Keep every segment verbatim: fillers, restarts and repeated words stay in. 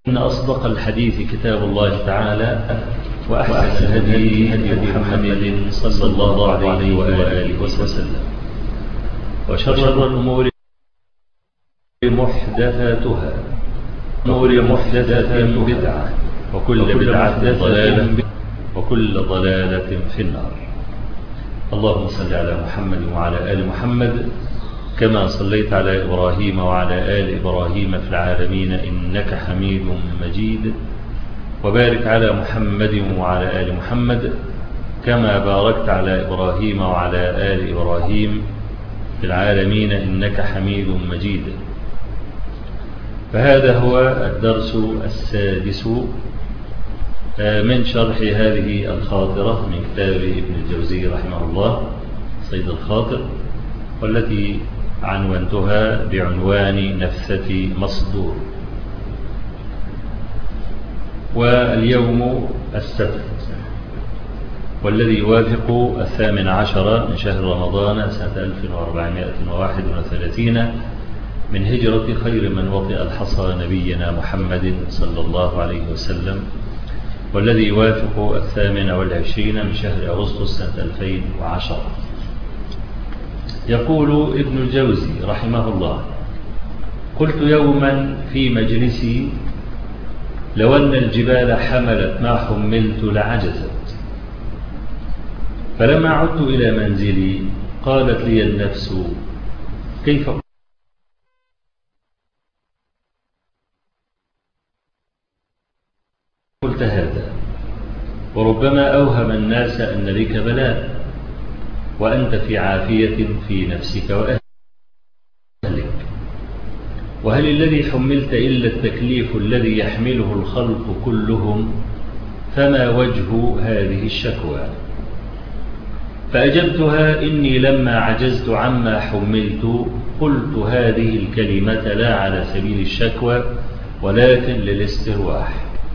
إن أصدق الحديث كتاب الله تعالى، وأحسن الهدي هدي محمد صلى الله عليه وآله وسلم، وشر الأمور محدثاتها، أمور محدثة بدعة، وكل بدعة ضلالة، وكل ضلالة في النار. اللهم صل على محمد وعلى آل محمد كما صليت على إبراهيم وعلى آل إبراهيم في العالمين إنك حميد مجيد، وبارك على محمد وعلى آل محمد كما باركت على إبراهيم وعلى آل إبراهيم في العالمين إنك حميد مجيد. فهذا هو الدرس السادس من شرح هذه الخاطرة من كتاب ابن الجوزي رحمه الله صيد الخاطر، والتي عنونتها بعنوان نفثة مصدور. واليوم السبت، والذي يوافق الثامن عشر من شهر رمضان سنة ألف وأربعمائة وواحد وثلاثين من هجرة خير من وطئ الحصى نبينا محمد صلى الله عليه وسلم، والذي يوافق الثامن والعشرين من شهر أغسطس سنة ألفين وعشرة. يقول ابن الجوزي رحمه الله: قلت يوما في مجلسي: لو أن الجبال حملت ما حملت لعجزت. فلما عدت إلى منزلي قالت لي النفس: كيف قلت هذا؟ وربما أوهم الناس أن بك بلاء، وأنت في عافية في نفسك وأهلك، وهل الذي حملت إلا التكليف الذي يحمله الخلق كلهم؟ فما وجه هذه الشكوى؟ فأجبتها: إني لما عجزت عما حملت قلت هذه الكلمة لا على سبيل الشكوى ولكن للاسترواح.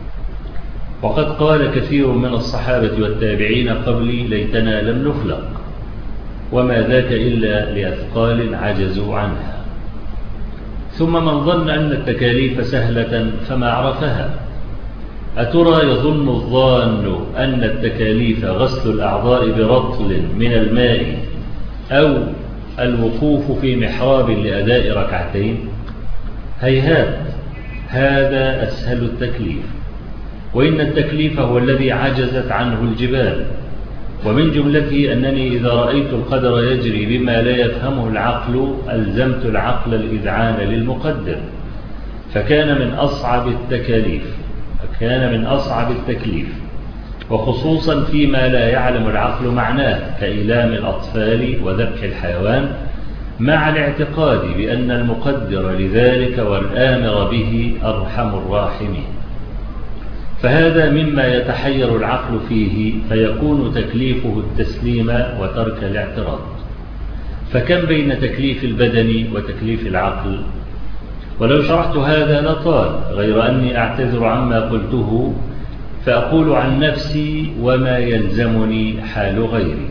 وقد قال كثير من الصحابة والتابعين قبلي: ليتنا لم نخلق، وما ذاك إلا لأثقال عجزوا عنها. ثم من ظن أن التكاليف سهلة فما عرفها. أترى يظن الظان أن التكاليف غسل الأعضاء برطل من الماء أو الوقوف في محراب لأداء ركعتين؟ هيهات، هذا أسهل التكليف، وإن التكليف هو الذي عجزت عنه الجبال. ومن جملته أنني إذا رأيت القدر يجري بما لا يفهمه العقل ألزمت العقل الإذعان للمقدر، فكان من أصعب التكاليف كان من أصعب التكليف وخصوصا فيما لا يعلم العقل معناه، كإيلام الأطفال وذبح الحيوان، مع الاعتقاد بأن المقدر لذلك والآمر به أرحم الراحمين. فهذا مما يتحير العقل فيه، فيكون تكليفه التسليم وترك الاعتراض. فكم بين تكليف البدن وتكليف العقل؟ ولو شرحت هذا لطال، غير أني أعتذر عما قلته فأقول عن نفسي وما يلزمني حال غيري.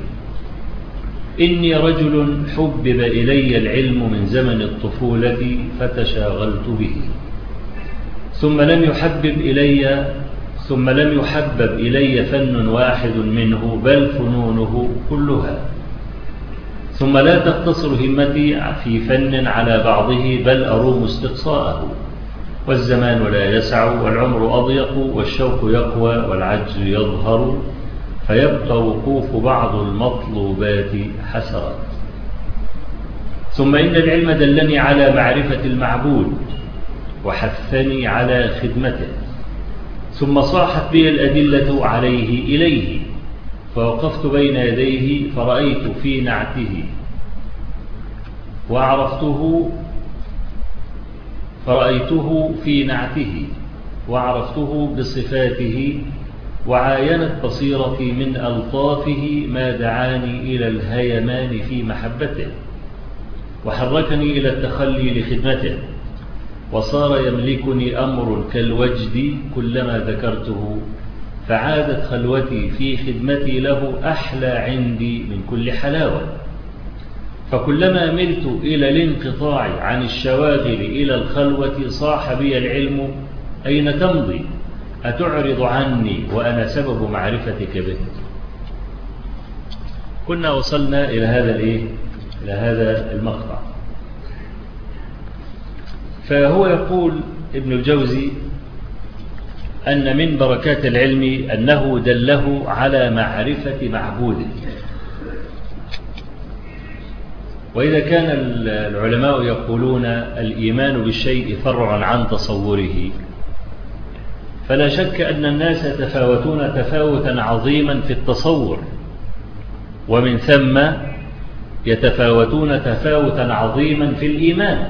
إني رجل حبب إلي العلم من زمن الطفولة فتشاغلت به، ثم لم يحبب إلي ثم لم يحبب إلي فن واحد منه، بل فنونه كلها. ثم لا تقتصر همتي في فن على بعضه، بل أروم استقصاءه. والزمان لا يسع، والعمر أضيق، والشوق يقوى، والعجز يظهر، فيبقى وقوف بعض المطلوبات حسرات. ثم إن العلم دلني على معرفة المعبود وحثني على خدمته، ثم صاحت بي الأدلة عليه إليه، فوقفت بين يديه فرأيت في نعته وعرفته فرأيته في نعته وعرفته بصفاته، وعاينت بصيرتي من ألطافه ما دعاني إلى الهيمان في محبته، وحركني إلى التخلي لخدمته، وصار يملكني أمر كالوجد كلما ذكرته، فعادت خلوتي في خدمتي له أحلى عندي من كل حلاوة. فكلما ملت إلى الانقطاع عن الشواغل إلى الخلوة صاح بي العلم أين تمضي؟ أتعرض عني وأنا سبب معرفتك به؟ كنا وصلنا إلى هذا الإيه؟ إلى هذا المقطع. فهو يقول ابن الجوزي أن من بركات العلم أنه دله على معرفة معبوده. وإذا كان العلماء يقولون الإيمان بالشيء فرع عن تصوره، فلا شك أن الناس يتفاوتون تفاوتا عظيما في التصور، ومن ثم يتفاوتون تفاوتا عظيما في الإيمان.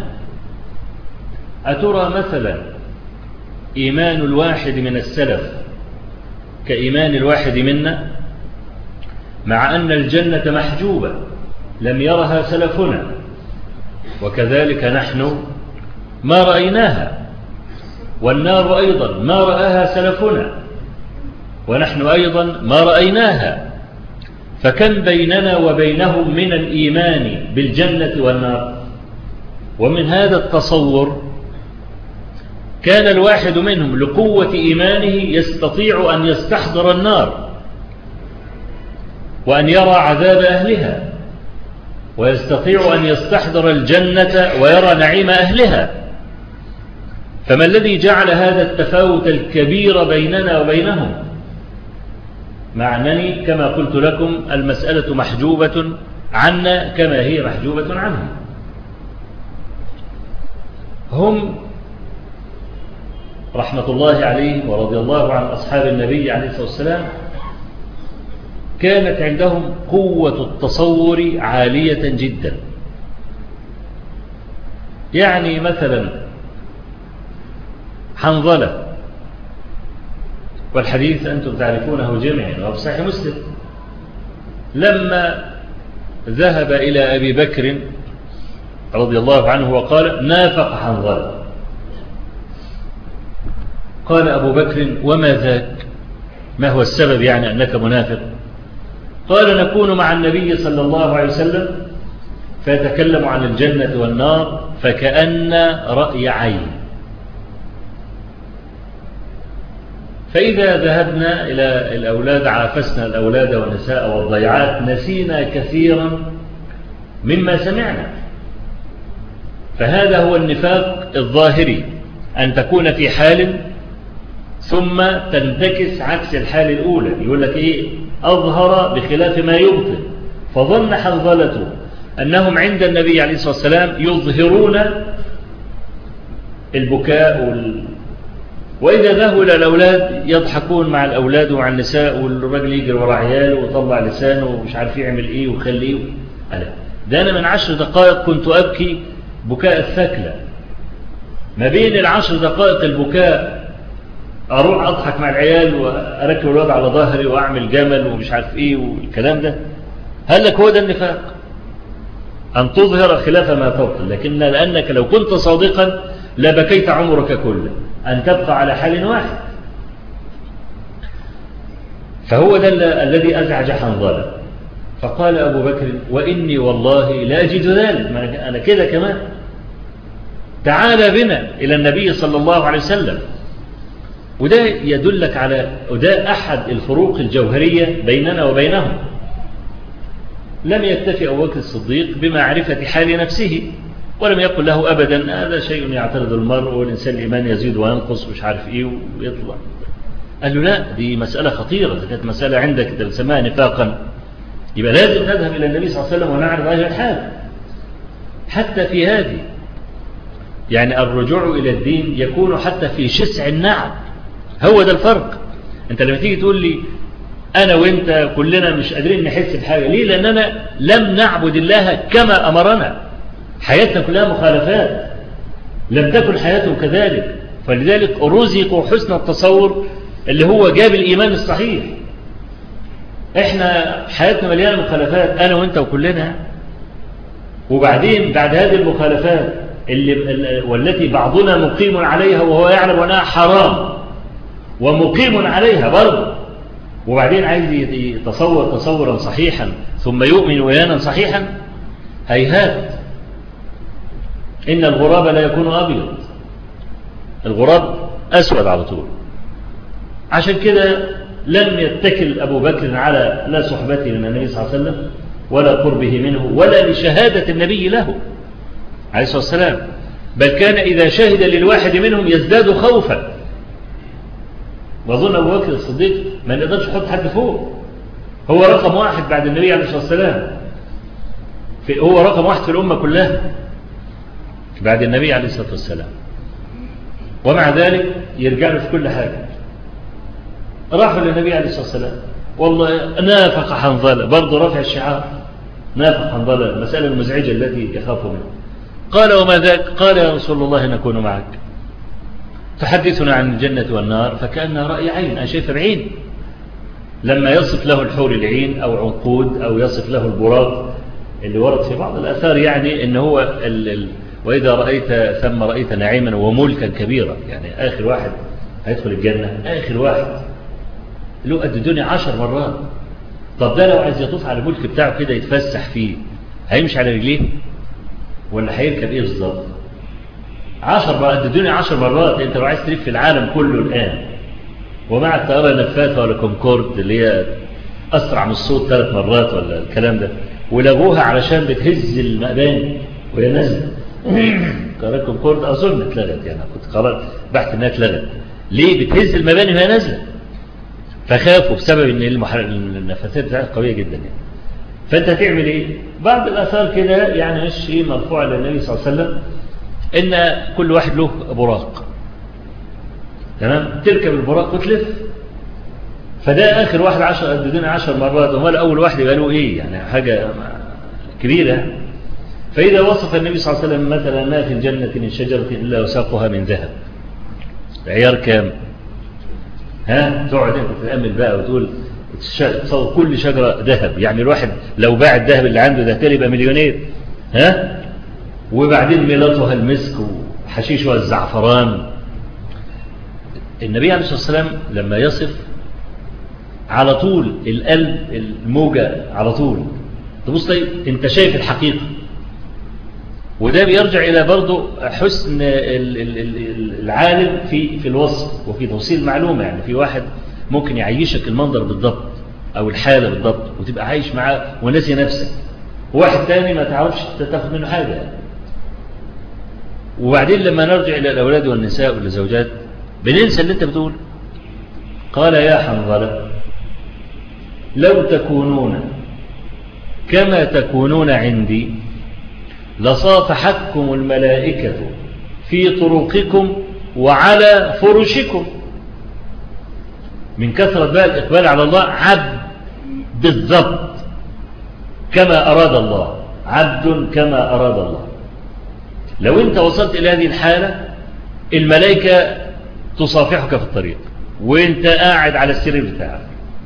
أترى مثلا إيمان الواحد من السلف كإيمان الواحد منا، مع أن الجنة محجوبة لم يرها سلفنا، وكذلك نحن ما رأيناها، والنار أيضا ما رآها سلفنا، ونحن أيضا ما رأيناها. فكم بيننا وبينهم من الإيمان بالجنة والنار؟ ومن هذا التصور كان الواحد منهم لقوة إيمانه يستطيع أن يستحضر النار وأن يرى عذاب أهلها، ويستطيع أن يستحضر الجنة ويرى نعيم أهلها. فما الذي جعل هذا التفاوت الكبير بيننا وبينهم؟ مع أنني كما قلت لكم المسألة محجوبة عنا كما هي محجوبة عنهم. هم رحمة الله عليهم ورضي الله عن أصحاب النبي عليه الصلاة والسلام كانت عندهم قوة التصور عالية جدا. يعني مثلا حنظلة، والحديث أنتم تعرفونه جميعا وفي صحيح مسلم، لما ذهب إلى أبي بكر رضي الله عنه وقال نافق حنظلة، قال أبو بكر وما ذاك؟ ما هو السبب يعني أنك منافق؟ قال نكون مع النبي صلى الله عليه وسلم فيتكلم عن الجنة والنار فكأن رأي عين، فإذا ذهبنا إلى الأولاد عافسنا الأولاد والنساء والضيعات نسينا كثيرا مما سمعنا. فهذا هو النفاق الظاهري، أن تكون في حال ثم تنتكس عكس الحال الأولى. يقول لك إيه؟ أظهر بخلاف ما يبطن. فظن حنظلته أنهم عند النبي عليه الصلاة والسلام يظهرون البكاء وال... وإذا ذهبوا إلى الأولاد يضحكون مع الأولاد ومع النساء، والرجل يجري ورا عياله وطلع لسانه ومش عارف يعمل إيه وخليه. ده أنا من عشر دقائق كنت أبكي بكاء الثكلى، ما بين العشر دقائق البكاء أروح أضحك مع العيال وأركب الواد على ظهري وأعمل جمل ومش عارف إيه والكلام ده. هل لك هو ده النفاق؟ أن تظهر خلاف ما تبطن. لكن لأنك لو كنت صادقا لبكيت عمرك كله، أن تبقى على حال واحد. فهو ده الذي أزعج حنظلة. فقال أبو بكر وإني والله لا أجد ذلك، أنا كده كمان. تعال بنا إلى النبي صلى الله عليه وسلم. وده يدلك على، وده أحد الفروق الجوهرية بيننا وبينهم. لم يكتفي أبو بكر الصديق بمعرفة حال نفسه، ولم يقل له أبدا هذا شيء يعترض المرء والإنسان الإيمان يزيد وينقص مش عارف إيه ويطلع. قال له لا، دي مسألة خطيرة، إذا كانت مسألة عندك تسميها نفاقا يبقى لازم نذهب إلى النبي صلى الله عليه وسلم ونعرض هذه الحال. حتى في هذه يعني الرجوع إلى الدين يكون حتى في شسع النعم. هو ده الفرق. أنت لما تيجي تقول لي أنا وإنت كلنا مش قادرين نحس بحاجة، ليه؟ لأننا لم نعبد الله كما أمرنا، حياتنا كلها مخالفات، لم تكن حياتهم كذلك. فلذلك رزقوا حسن التصور اللي هو جاب الإيمان الصحيح. إحنا حياتنا مليانة مخالفات أنا وإنت وكلنا. وبعدين بعد هذه المخالفات اللي والتي بعضنا مقيم عليها وهو يعلم أنها حرام ومقيم عليها برضه، وبعدين عايز يتصور تصورا صحيحا ثم يؤمن إيمانا صحيحا. هيهات. إن الغراب لا يكون أبيض. الغراب أسود على طول. عشان كده لم يتكل أبو بكر على لا صحبته من النبي صلى الله عليه وسلم ولا قربه منه ولا لشهادة النبي له عليه الصلاة والسلام، بل كان إذا شهد للواحد منهم يزداد خوفا. وأظن أبو بكر الصديق ما نقدرش يحط حد فوق، هو رقم واحد بعد النبي عليه الصلاة والسلام، هو رقم واحد في الأمة كلها بعد النبي عليه الصلاة والسلام، ومع ذلك يرجع له في كل حاجة. راحوا للنبي عليه الصلاة والسلام، والله نافق حنظلة، برضه رفع الشعار نافق حنظلة، المسألة المزعجة التي يخاف منها. قال وما ذاك؟ قال يا رسول الله نكون معك تحدثنا عن الجنة والنار فكأنها رأي عين، أنا شايف بعين. لما يصف له الحور العين أو عنقود أو يصف له البراق اللي ورد في بعض الآثار، يعني إن هو ال ال وإذا رأيت ثم رأيت نعيما وملكا كبيرا، يعني آخر واحد هيدخل الجنة آخر واحد له قد الدنيا عشر مرات. طب ده لو عايز يطوف على الملك بتاعه كده يتفسح فيه هيمشي على رجليه ولا هيركب ايه بالظبط؟ عشر مرات قد الدنيا عشر مرات. انت لو عايز تلف في العالم كله الآن ومع الطيارة النفاثة ولا كونكورد اللي هي أسرع من الصوت ثلاث مرات ولا الكلام ده، ولغوها علشان بتهز المباني وهي نازله. طيارة كونكورد أظن اتلغت، يعني كنت قرأت بحث انها اتلغت. ليه بتهز المباني وهي نازله؟ فخافوا بسبب ان النفاثات بتاعتها قويه جدا يعني. فانت هتعمل ايه؟ بعض الاثار كده يعني مش ايه مرفوعه للنبي صلى الله عليه وسلم ان كل واحد له براق، تمام؟ تركب البراق وتلف. فده اخر واحد عشر قد الدنيا عشر مرات، وما اول واحد يبقى له ايه يعني حاجه كبيره. فاذا وصف النبي صلى الله عليه وسلم مثلا ما في الجنه من شجره الا وساقها من ذهب، عيار كام؟ ها تقعد انت تتامل بقى وتقول تصور كل شجره ذهب، يعني الواحد لو باع الذهب اللي عنده ده يبقى مليونير. ها وبعدين ميلتها المسك وحشيشها الزعفران. النبي عليه الصلاه والسلام لما يصف على طول القلب الموجه على طول تبص طيب انت شايف الحقيقه. وده بيرجع إلى برضو حسن العالم في في الوصف وفي توصيل المعلومة. يعني في واحد ممكن يعيشك المنظر بالضبط أو الحالة بالضبط وتبقى عايش معاه ونسي نفسك، وواحد تاني ما تعرفش تاخد منه حاجة يعني. وبعدين لما نرجع إلى الأولاد والنساء والزوجات بننسى اللي أنت بتقول. قال يا حنظلة لو تكونون كما تكونون عندي لصافحتكم الملائكة في طرقكم وعلى فرشكم. من كثرة بقى الإقبال على الله، عبد بالضبط كما أراد الله، عبد كما أراد الله. لو أنت وصلت إلى هذه الحالة الملائكة تصافحك في الطريق وأنت قاعد على السرير بتاعك.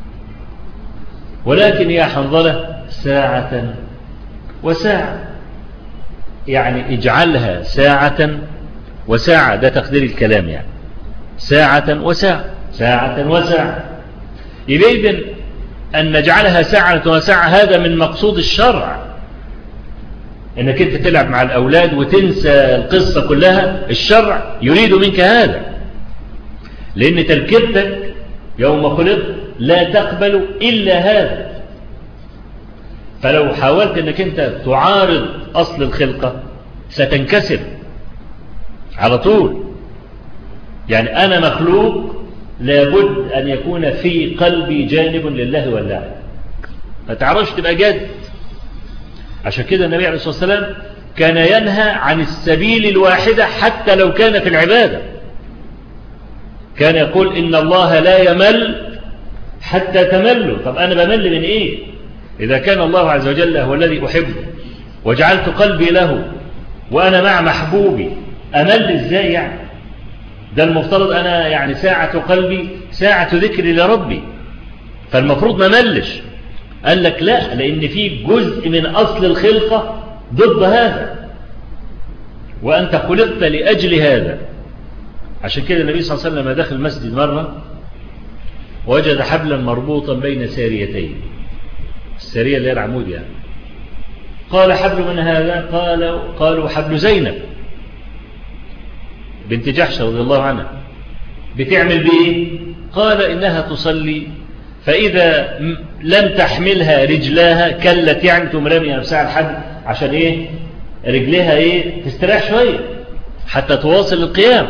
ولكن يا حنظلة ساعة وساعة، يعني اجعلها ساعة وساعة، ده تقدير الكلام يعني، ساعة وساعة ساعة وساعة. يبقى إذن أن نجعلها ساعة وساعة هذا من مقصود الشرع، أنك أنت تلعب مع الأولاد وتنسى القصة كلها. الشرع يريد منك هذا، لأن تركيبتك يوم خلقت لا تقبل إلا هذا. فلو حاولت أنك أنت تعارض أصل الخلقة ستنكسر على طول. يعني أنا مخلوق لابد أن يكون في قلبي جانب لله والله، ما تعرفش تبقى جد. عشان كده النبي عليه الصلاة والسلام كان ينهى عن السبيل الواحدة حتى لو كان في العبادة. كان يقول إن الله لا يمل حتى تملوا. طب أنا بمل من إيه؟ إذا كان الله عز وجل هو الذي أحبه وجعلت قلبي له وأنا مع محبوبي، أمل إزاي يعني؟ ده المفترض أنا يعني ساعة قلبي ساعة ذكري لربي، فالمفروض ما ملش. قال لك لا، لأن في جزء من أصل الخلقة ضد هذا، وأنت خلقت لأجل هذا. عشان كده النبي صلى الله عليه وسلم لما دخل المسجد مرة وجد حبلا مربوطا بين ساريتين، السارية اللي هي العمود يعني. قال حبل من هذا؟ قالوا, قالوا حبل زينب بنت جحش رضي الله عنها. بتعمل بإيه؟ قال إنها تصلي فإذا لم تحملها رجلاها كلت، يعني تقوم رامية نفسها على الحد عشان إيه؟ رجلها إيه؟ تستريح شوية حتى تواصل القيام.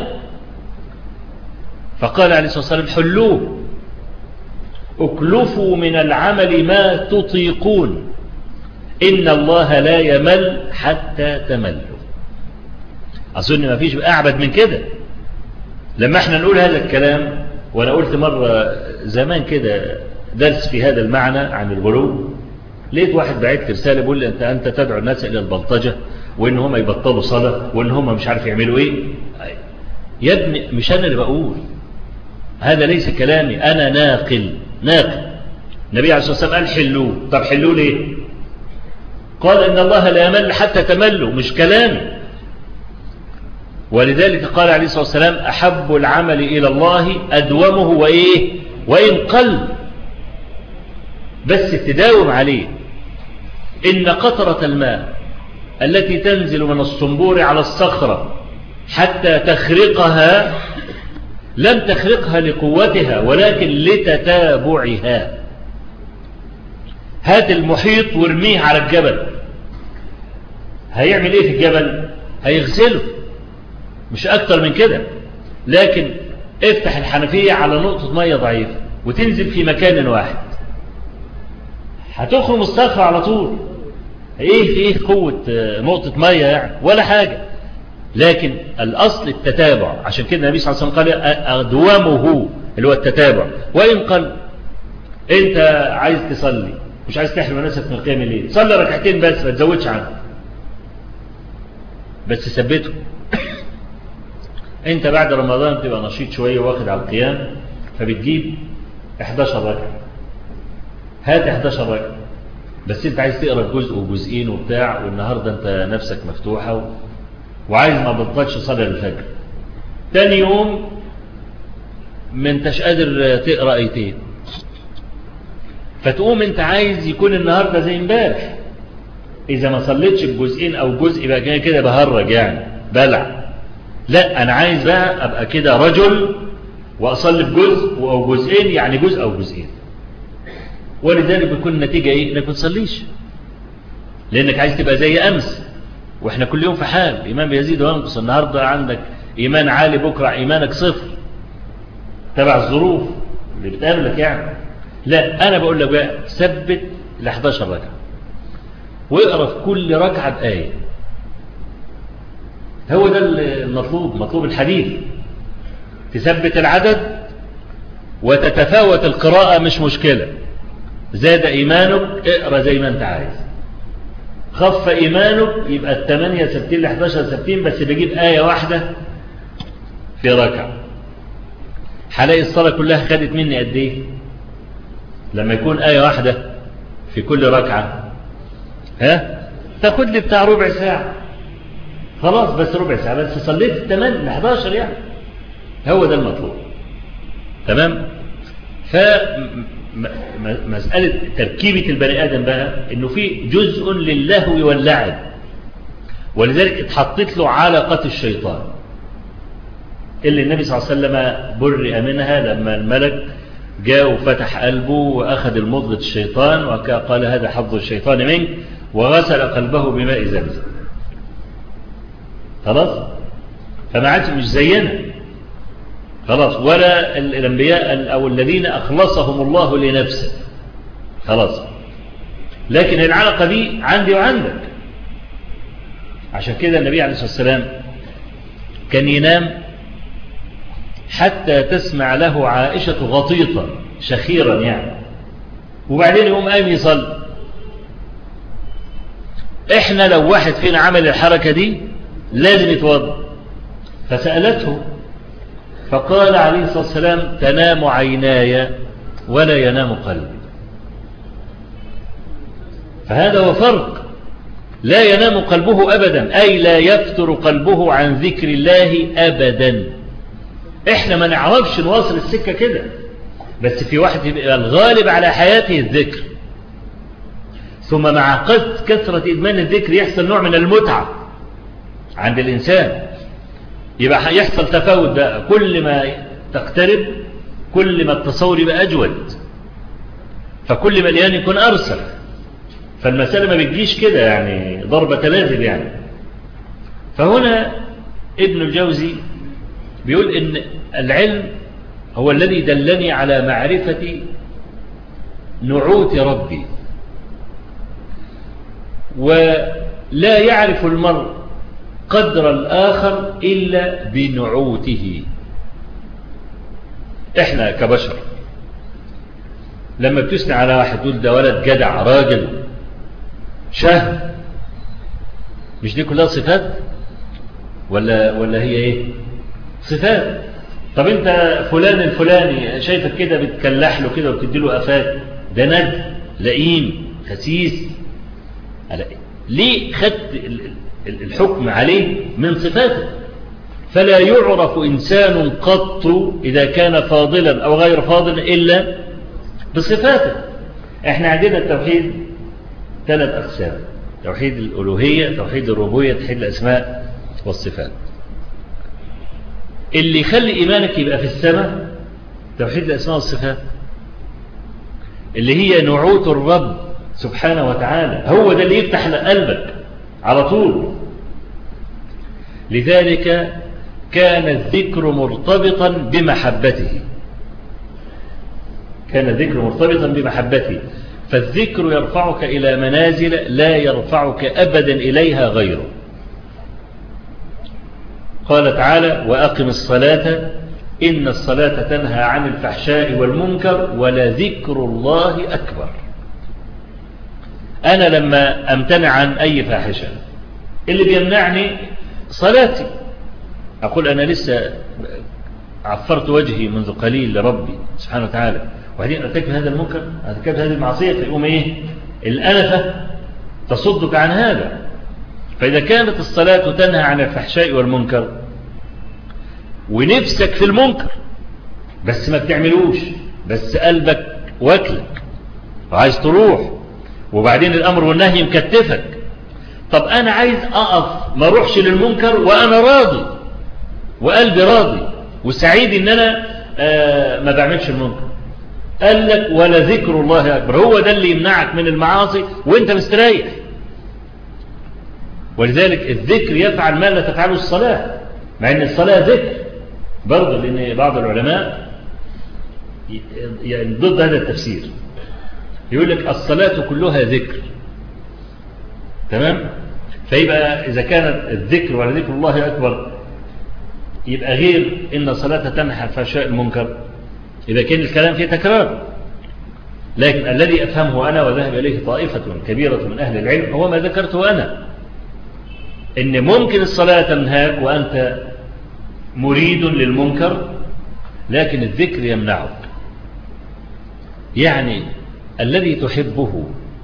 فقال عليه الصلاة والسلام حلوه، اكلفوا من العمل ما تطيقون، إن الله لا يمل حتى تملوا. أظن ما فيش أعبد من كده. لما احنا نقول هذا الكلام، وأنا قلت مرة زمان كده درس في هذا المعنى عن الغلو، لقيت واحد بعت رسالة بيقول لي أنت, أنت تدعو الناس إلى البلطجة وإن هم يبطلوا صلاة وإن هم مش عارف يعملوا إيه. يا ابني مش أنا اللي بقول هذا، ليس كلامي أنا، ناقل ناقل. النبي عليه الصلاة والسلام قال حلوه. طب حلوه ليه؟ قال إن الله لا يمل حتى تملوا، مش كلامي. ولذلك قال عليه الصلاة والسلام أحب العمل إلى الله أدومه وإيه وإن قل، بس تداوم عليه. إن قطرة الماء التي تنزل من الصنبور على الصخرة حتى تخرقها لم تخرقها لقوتها ولكن لتتابعها. هات المحيط وارميه على الجبل، هيعمل ايه في الجبل؟ هيغسله، مش اكتر من كده. لكن افتح الحنفية على نقطة مية ضعيفة وتنزل في مكان واحد، هتخرم الصخرة على طول. ايه في ايه قوة نقطة مية يعني؟ ولا حاجة. لكن الاصل التتابع. عشان كده النبي صلى الله عليه وسلم قال أدومه اللي هو التتابع وإن قل. انت عايز تصلي مش عايز تحرم نفسك من القيام الليل، صلي ركعتين بس ما تزودش عنه، بس ثبته. انت بعد رمضان تبقى نشيط شوية واخد على القيام، فبتجيب احداشر ركعة. هات احداشر ركعة بس انت عايز تقرأ جزء وجزئين وبتاع، والنهاردة انت نفسك مفتوحة و... وعايز ما بطلتش صلاة الفجر. تاني يوم ما انتش قادر تقرأ ايتين، فتقوم انت عايز يكون النهاردة زي امبارح. اذا ما صليتش بجزئين او جزء بقى كده بهرج يعني بلع. لا، انا عايز بقى ابقى كده رجل واصلي بجزء او جزئين، يعني جزء او جزئين. ولذلك بيكون النتيجة ايه؟ انك ما تصليش، لانك عايز تبقى زي امس. واحنا كل يوم في حال، ايمان بيزيد وينقص. النهاردة عندك ايمان عالي، بكرة ايمانك صفر تبع الظروف اللي بتقابلك يعني. لا، انا بقول لك بقى ثبت ال احداشر ركعة واقرا في كل ركعة بآية. هو ده المطلوب، مطلوب الحديث. تثبت العدد وتتفاوت القراءة، مش مشكلة. زاد ايمانك اقرا زي ما انت عايز، خف ايمانك يبقى الثمانية ثابتين الاحداشر ثابتين، بس بجيب آية واحدة في ركعة. هلاقي الصلاة كلها خدت مني قد ايه لما يكون آية واحدة في كل ركعة؟ ها تاخد لي بتاع ربع ساعة خلاص، بس ربع ساعة بس صليت الثمان الاحداشر يعني. هو ده المطلوب. تمام. فمسألة تركيبة البني آدم بقى انه في جزء للهو واللعب، ولذلك اتحطت له علقة الشيطان اللي النبي صلى الله عليه وسلم برئ منها لما الملك جاء وفتح قلبه وأخذ المضغة الشيطان وقال هذا حظ الشيطان منك، وغسل قلبه بماء زمزم. خلاص، فما عادش مش زينا خلاص، ولا الأنبياء أو الذين أخلصهم الله لنفسه خلاص. لكن العلاقة دي عندي وعندك. عشان كده النبي عليه الصلاة والسلام كان ينام حتى تسمع له عائشة غطيطا شخيرا يعني، وبعدين يقوم قام يصلي. احنا لو واحد فينا عمل الحركة دي لازم يتوضا. فسألته فقال عليه الصلاة والسلام تنام عيناي ولا ينام قلبي. فهذا هو فرق. لا ينام قلبه أبدا، أي لا يفتر قلبه عن ذكر الله أبدا. احنا ما نعرفش نواصل السكة كده، بس في واحد يبقى الغالب على حياته الذكر، ثم مع قد كثرة إدمان الذكر يحصل نوع من المتعة عند الإنسان. يبقى يحصل تفاوت بقى، كل ما تقترب كل ما التصور يبقى أجود، فكل ما الإيمان يكون أرسخ. فالمسألة ما بتجيش كده يعني ضربة لازم يعني. فهنا ابن الجوزي بيقول إن العلم هو الذي دلني على معرفة نعوت ربي، ولا يعرف المرء قدر الآخر إلا بنعوته. إحنا كبشر لما بتثني على واحد تقول ده ولد جدع راجل شهم، مش دي كلها صفات ولا ولا هي ايه؟ صفات. طب انت فلان الفلاني شايفك كده بتكلح له كده وبتدي له قفات، ده ند لئيم خسيس، ليه خدت الحكم عليه من صفاته؟ فلا يعرف إنسان قط إذا كان فاضلا أو غير فاضل إلا بصفاته. احنا عندنا التوحيد ثلاث أقسام: توحيد الألوهية، توحيد الربوبية، توحيد الأسماء والصفات. اللي يخلي إيمانك يبقى في السماء توحيد الأسماء والصفات، اللي هي نعوت الرب سبحانه وتعالى، هو ده اللي يفتح قلبك على طول. لذلك كان الذكر مرتبطا بمحبته، كان الذكر مرتبطا بمحبته، فالذكر يرفعك إلى منازل لا يرفعك أبدا إليها غيره. قال تعالى: وأقم الصلاة إن الصلاة تنهى عن الفحشاء والمنكر ولذكر الله أكبر. أنا لما أمتنع عن أي فاحشة اللي بيمنعني صلاتي، أقول أنا لسه عفرت وجهي منذ قليل لربي سبحانه وتعالى، وبعدين ارتكب هذا المنكر، ارتكب هذه المعصية، فيقوم إيه؟ الأنفة تصدك عن هذا. فإذا كانت الصلاة تنهى عن الفحشاء والمنكر ونفسك في المنكر بس ما بتعملوش، بس قلبك واكلك وعايز تروح، وبعدين الأمر والنهي مكتفك، طب أنا عايز أقف ما أروحش للمنكر وأنا راضي وقلبي راضي وسعيد إن أنا آه ما بعملش المنكر. قال لك: ولا ذكر الله أكبر. هو ده اللي يمنعك من المعاصي وانت مستريح. ولذلك الذكر يفعل ما لا تفعله الصلاة، مع ان الصلاة ذكر برضه، لان بعض العلماء يعني ضد هذا التفسير، يقول لك الصلاة كلها ذكر، تمام؟ فيبقى إذا كانت الذكر ولا ذكر الله أكبر يبقى غير إن الصلاة تنهى عن الفحشاء المنكر، إذا كان الكلام فيه تكرار. لكن الذي أفهمه أنا وذهب إليه طائفة كبيرة من أهل العلم هو ما ذكرته أنا، إن ممكن الصلاة تنهاك وأنت مريد للمنكر، لكن الذكر يمنعك. يعني الذي تحبه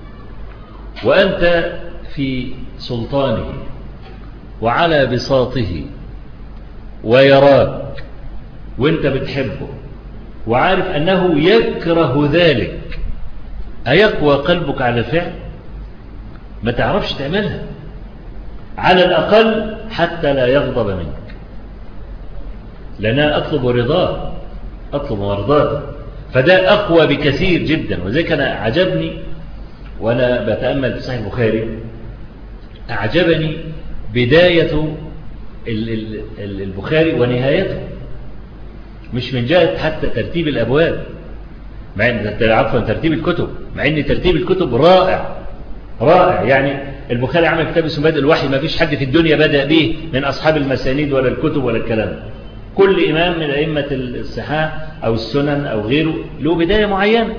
وأنت في سلطانه وعلى بساطه ويراك وانت بتحبه وعارف أنه يكره ذلك، أيقوى قلبك على الفعل؟ ما تعرفش تعملها على الأقل حتى لا يغضب منك، لأن أنا أطلب رضاه، أطلب مرضاته، فده أقوى بكثير جدا. وذلك أنا عجبني وأنا بتأمل في صحيح البخاري، أعجبني بداية البخاري ونهايته، مش من جهة حتى ترتيب الأبواب، مع أن عفوا ترتيب الكتب، مع أن ترتيب الكتب رائع رائع. يعني البخاري عمل كتاب اسمه بدء الوحي، ما فيش حد في الدنيا بدأ به من أصحاب المسانيد ولا الكتب ولا الكلام. كل إمام من أئمة الصحاح أو السنن أو غيره له بداية معينة.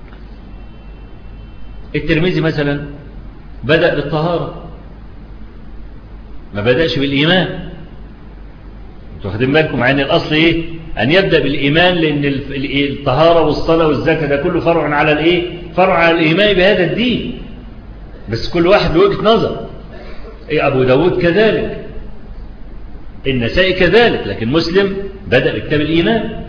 الترمذي مثلا بدأ بالطهارة، ما بدأش بالإيمان. انتوا واخدين بالكم؟ مع أن الأصل إيه؟ أن يبدأ بالإيمان، لأن الطهارة والصلاة والزكاة ده كله فرع على الإيه؟ فرع على الإيمان بهذا الدين، بس كل واحد له وجهة نظر. إيه، أبو داود كذلك، النسائي كذلك، لكن مسلم بدأ بكتاب الإيمان.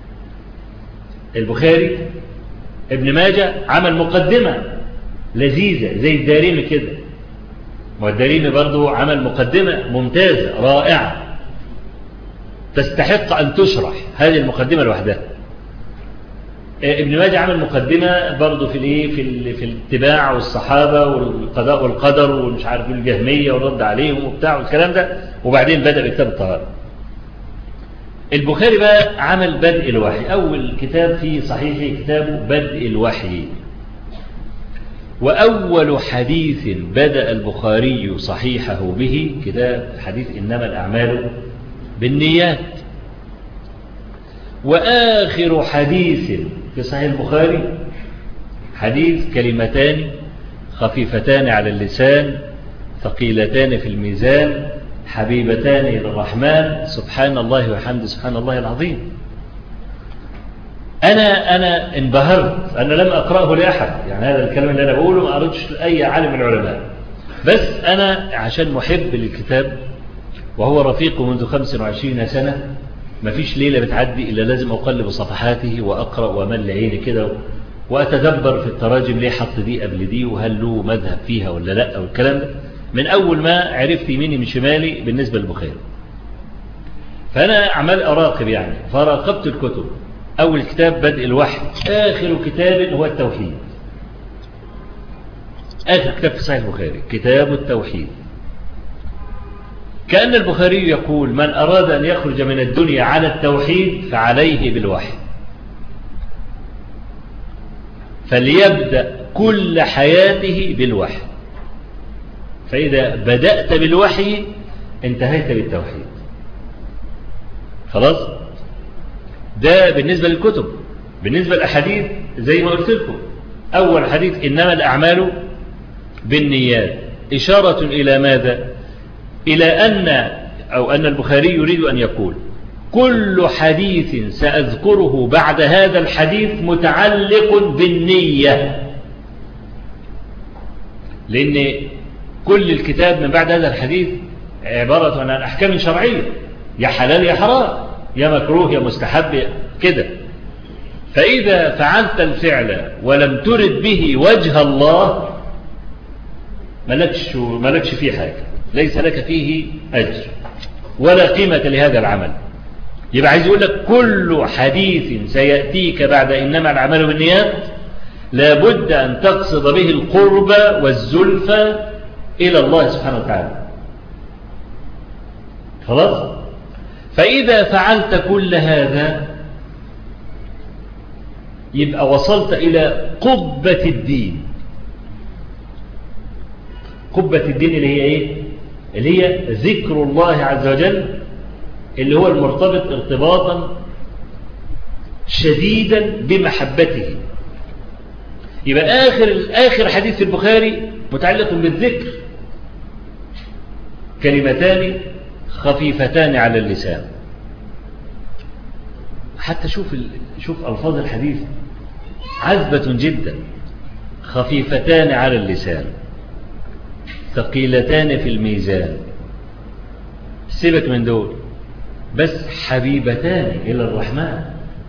البخاري ابن ماجه عمل مقدمة لذيذة زي الدارمي كده، والدارمي برضو عمل مقدمة ممتازة رائعة. تستحق أن تشرح هذه المقدمة لوحدها. ابن ماجه عمل مقدمة برضه في الايه في في الاتباع والصحابة والقضاء والقدر ومش عارف الجهمية والرد عليهم وبتاع والكلام ده، وبعدين بدأ بكتاب الطهارة. البخاري بقى عمل بدء الوحي، أول كتاب في صحيحه كتابه بدء الوحي. وأول حديث بدأ البخاري صحيحه به كتاب حديث إنما الأعمال بالنيات. وآخر حديث في صحيح البخاري حديث كلمتان خفيفتان على اللسان ثقيلتان في الميزان حبيبتان إلى الرحمن سبحان الله وحمد سبحان الله العظيم. أنا أنا انبهرت، أنا لم أقرأه لأحد، يعني هذا الكلام اللي أنا بقوله ما قرأتش لأي عالم من العلماء، بس أنا عشان محب للكتاب وهو رفيقه منذ خمس وعشرين سنة، ما فيش ليلة بتعدي إلا لازم أقلب صفحاته وأقرأ وأمل عيني كده وأتدبر في التراجم ليه حط دي قبل دي وهل له مذهب فيها ولا لا والكلام ده، من أول ما عرفت يميني من شمالي بالنسبة للبخاري. فأنا عمال أراقب يعني، فراقبت الكتب. أول كتاب بدء الوحي، آخر كتاب هو التوحيد. آخر كتاب في صحيح البخاري كتاب التوحيد. كأن البخاري يقول من أراد أن يخرج من الدنيا على التوحيد فعليه بالوحي، فليبدأ كل حياته بالوحي، فإذا بدأت بالوحي انتهيت بالتوحيد. خلاص؟ ده بالنسبة للكتب. بالنسبة للأحاديث زي ما قلت لكم، أول حديث إنما الأعمال بالنيات، إشارة إلى ماذا؟ إلى أن أو أن البخاري يريد أن يقول كل حديث سأذكره بعد هذا الحديث متعلق بالنية، لأن كل الكتاب من بعد هذا الحديث عبارة عن أحكام شرعية، يا حلال يا حرام، يا مكروه يا مستحب كده. فإذا فعلت الفعل ولم ترد به وجه الله ملكش, ملكش فيه حاجة، ليس لك فيه أجر ولا قيمة لهذا العمل. يبقى عايز يقول لك كل حديث سيأتيك بعد إنما الأعمال بالنيات لابد أن تقصد به القرب والزلفى إلى الله سبحانه وتعالى. خلاص؟ فإذا فعلت كل هذا يبقى وصلت إلى قبة الدين. قبة الدين اللي هي إيه؟ اللي هي ذكر الله عز وجل، اللي هو المرتبط ارتباطا شديدا بمحبته. يبقى آخر, آخر حديث في البخاري متعلق بالذكر، كلمتان خفيفتان على اللسان. حتى شوف شوف ألفاظ الحديث عذبة جدا، خفيفتان على اللسان ثقيلتان في الميزان. سيبك من دول، بس حبيبتان إلى الرحمن.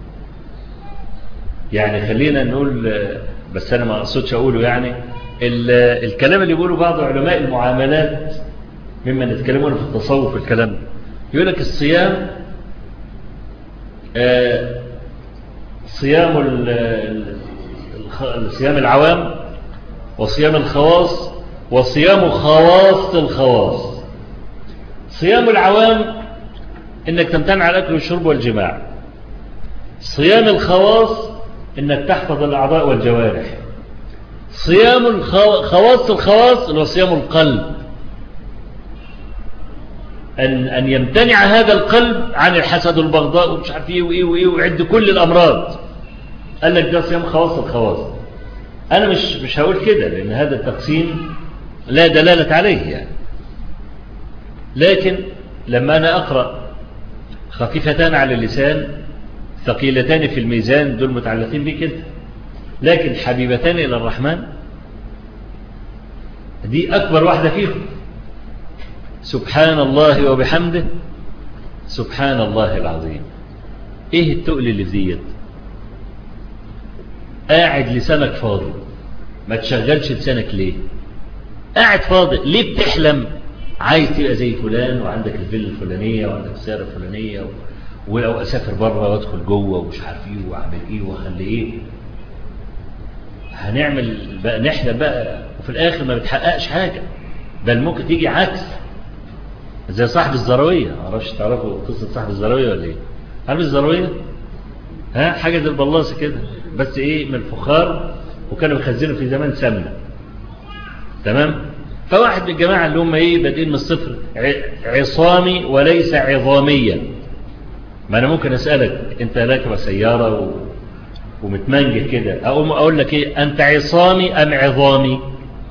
يعني خلينا نقول، بس أنا ما أقصدش أقوله، يعني الكلام اللي يقوله بعض علماء المعاملات ممن يتكلمون في التصوف الكلام، يقول لك الصيام آه صيام الصيام العوام وصيام الخواص وصيام خواص الخواص. صيام العوام انك تمتنع عن الاكل والشرب والجماع. صيام الخواص انك تحفظ الاعضاء والجوارح. صيام الخواص الخواص اللي هو صيام القلب، أن أن يمتنع هذا القلب عن الحسد والبغضاء ومش عارف إيه وإيه وإيه ويعد كل الأمراض. قال لك ده صيام خواص الخواص. أنا مش مش هقول كده، لأن هذا التقسيم لا دلالة عليه يعني. لكن لما أنا أقرأ خفيفتان على اللسان ثقيلتان في الميزان، دول متعلقين بك أنت. لكن حبيبتان إلى الرحمن دي أكبر واحدة فيهم. سبحان الله وبحمده سبحان الله العظيم. ايه التقل اللي في ديت؟ قاعد لسانك فاضي، ما تشغلش لسانك ليه؟ قاعد فاضي ليه؟ بتحلم عايز تبقى زي فلان وعندك الفيلا الفلانية وعندك السيارة الفلانية و... ولو أسافر بره وأدخل جوه ومش عارف إيه وأعمل إيه وأخلي إيه، هنعمل بقى نحلم بقى وفي الآخر ما بتحققش حاجة، بل ممكن تيجي عكس. زي صاحب الزراوية، معرفش تعرفوا قصة صاحب الزراوية ولا إيه؟ عارف الزراوية؟ ها حاجة زي البلاصة كده بس إيه من الفخار، وكانوا بيخزنوا في زمان سمنة. تمام؟ فواحد من الجماعة اللي هم إيه بادئين من الصفر، عصامي وليس عظاميا. ما أنا ممكن أسألك أنت راكب سيارة و... ومتمنجل كده، أقوم أقول لك إيه أنت عصامي أم عظامي؟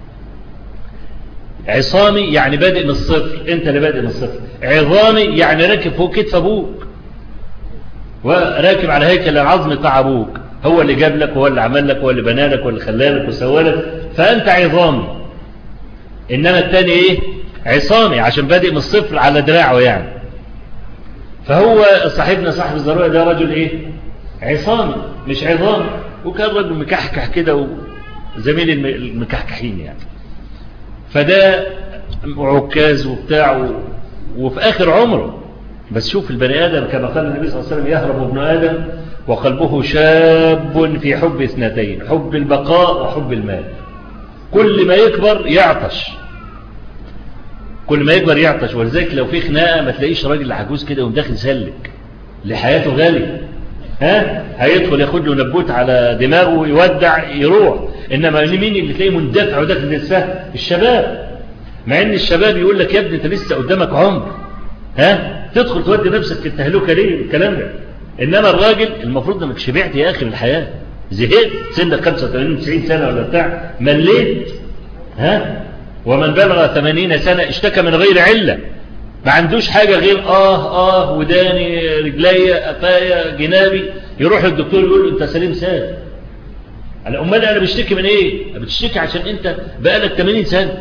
عصامي يعني بادئ من الصفر، أنت اللي بادئ من الصفر. عظامي يعني راكب فوق كتف أبوك وراكب على هيكل العظم بتاع أبوك، هو اللي جاب لك وهو اللي عمل لك وهو اللي بنى لك وهو اللي خلى لك وسوى لك، فأنت عظامي. إنما الثاني إيه عصامي عشان بادئ من الصفر على دراعه يعني. فهو صاحبنا صاحب الزراوية ده رجل إيه عصامي مش عظامي، وكان رجل مكحكح كده وزميل المكحكحين يعني. فده عكاز وبتاع وفي آخر عمره. بس شوف البني آدم كما قال النبي صلى الله عليه وسلم يهرب ابن آدم وقلبه شاب في حب اثنتين، حب البقاء وحب المال. كل ما يكبر يعطش، كل ما يكبر يعطش. ولذلك لو في خناقة ما تلاقيش راجل عجوز كده ومداخل سلك لحياته غالية، ها هيدخل ياخد له نبوت على دماغه ويودع يروح. إنما مين اللي تلاقيه مندفع وداخل للسهل؟ الشباب. مع ان الشباب يقول لك يا ابني انت لسه قدامك عمر، ها تدخل تودي نفسك في التهلكة ليه الكلام ده؟ إنما الراجل المفروض انك شبعت يا أخي الحياة، زهقت سنك خمسة وثمانين تسعين سنة ولا بتاع مليت، ها ومن بلغ ثمانين سنة اشتكى من غير علة، ما عندوش حاجة غير آه آه وداني رجلي أفايا جنابي، يروح للدكتور يقول له أنت سليم سالم. على أمال أنا بشتكي من إيه؟ بتشتكي عشان أنت بقالك ثمانين سنة.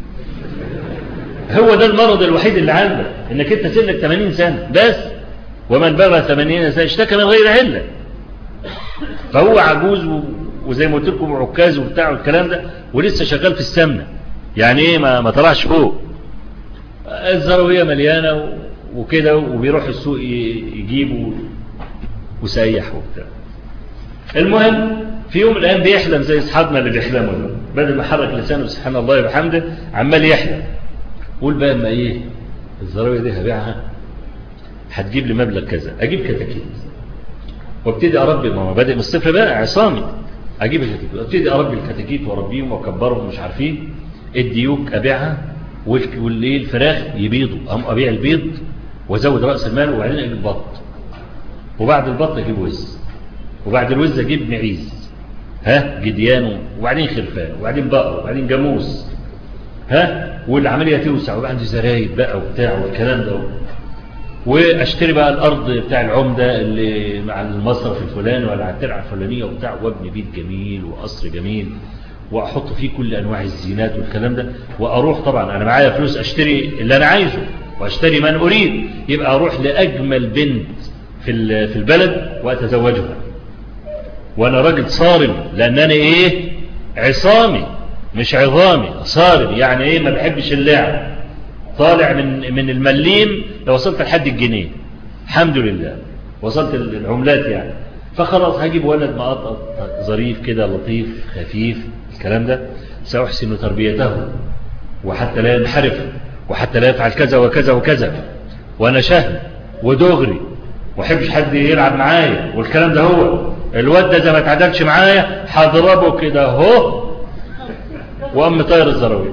هو ده المرض الوحيد اللي عندك، إنك أنت سنك ثمانين سنة بس. ومن بلغ ثمانين سنة اشتكى من غير علة. فهو عجوز وزي ما قلت لكم عكاز وبتاع والكلام ده، ولسه شغال في السمنة يعني ايه ما, ما طلعش فوق. الزراوية مليانة وكده، وبيروح السوق يجيب وسيح وبتاع. المهم في يوم الآن بيحلم زي اصحابنا اللي بيحلموا ده، بدل ما حرك لسانه سبحان الله وبحمده عمال يحلم. قول بقى اما ايه الزراوية دي هبيعها هتجيب لي مبلغ كذا، اجيب كتاكيت وابتدي اربي. ما هو بادئ من الصفر بقى عصامي، اجيب الكتاكيت وابتدي اربي الكتاكيت واربيهم واكبرهم مش عارفين. الديوك ابيعها والليل الفراخ يبيضوا، أم أبيع البيض وازود رأس المال، وبعدين أجيب بط، وبعد البط أجيب وز، وبعد الوز أجيب معيز، ها جديان، وبعدين خرفان، وبعدين بقر، وبعدين جاموس، ها والعملية توسع، وبعدين زرايب بقى وبتاع والكلام ده. واشتري بقى الأرض بتاع العمدة اللي مع المصرف الفلاني ولا على الترعة الفلانية وبتاع، وابني بيت جميل وقصر جميل واحط فيه كل انواع الزينات والكلام ده. واروح طبعا انا معايا فلوس اشتري اللي انا عايزه واشتري من اريد، يبقى اروح لاجمل بنت في في البلد واتزوجها. وانا راجل صارم، لان انا ايه عصامي مش عظامي، صارم يعني ايه ما بحبش اللعب، طالع من من المليم لو وصلت لحد الجنيه الحمد لله، وصلت العملات يعني. فخلاص هجيب ولد مقطط ظريف كده لطيف خفيف الكلام ده، سأحسن تربيته وحتى لا ينحرف وحتى لا يفعل كذا وكذا وكذا، وانا شهم ودغري وحبش حد يلعب معايا والكلام ده. هو الواد ده زي ما تعدلش معايا هضربه كده اهو وام طاير الزراوية.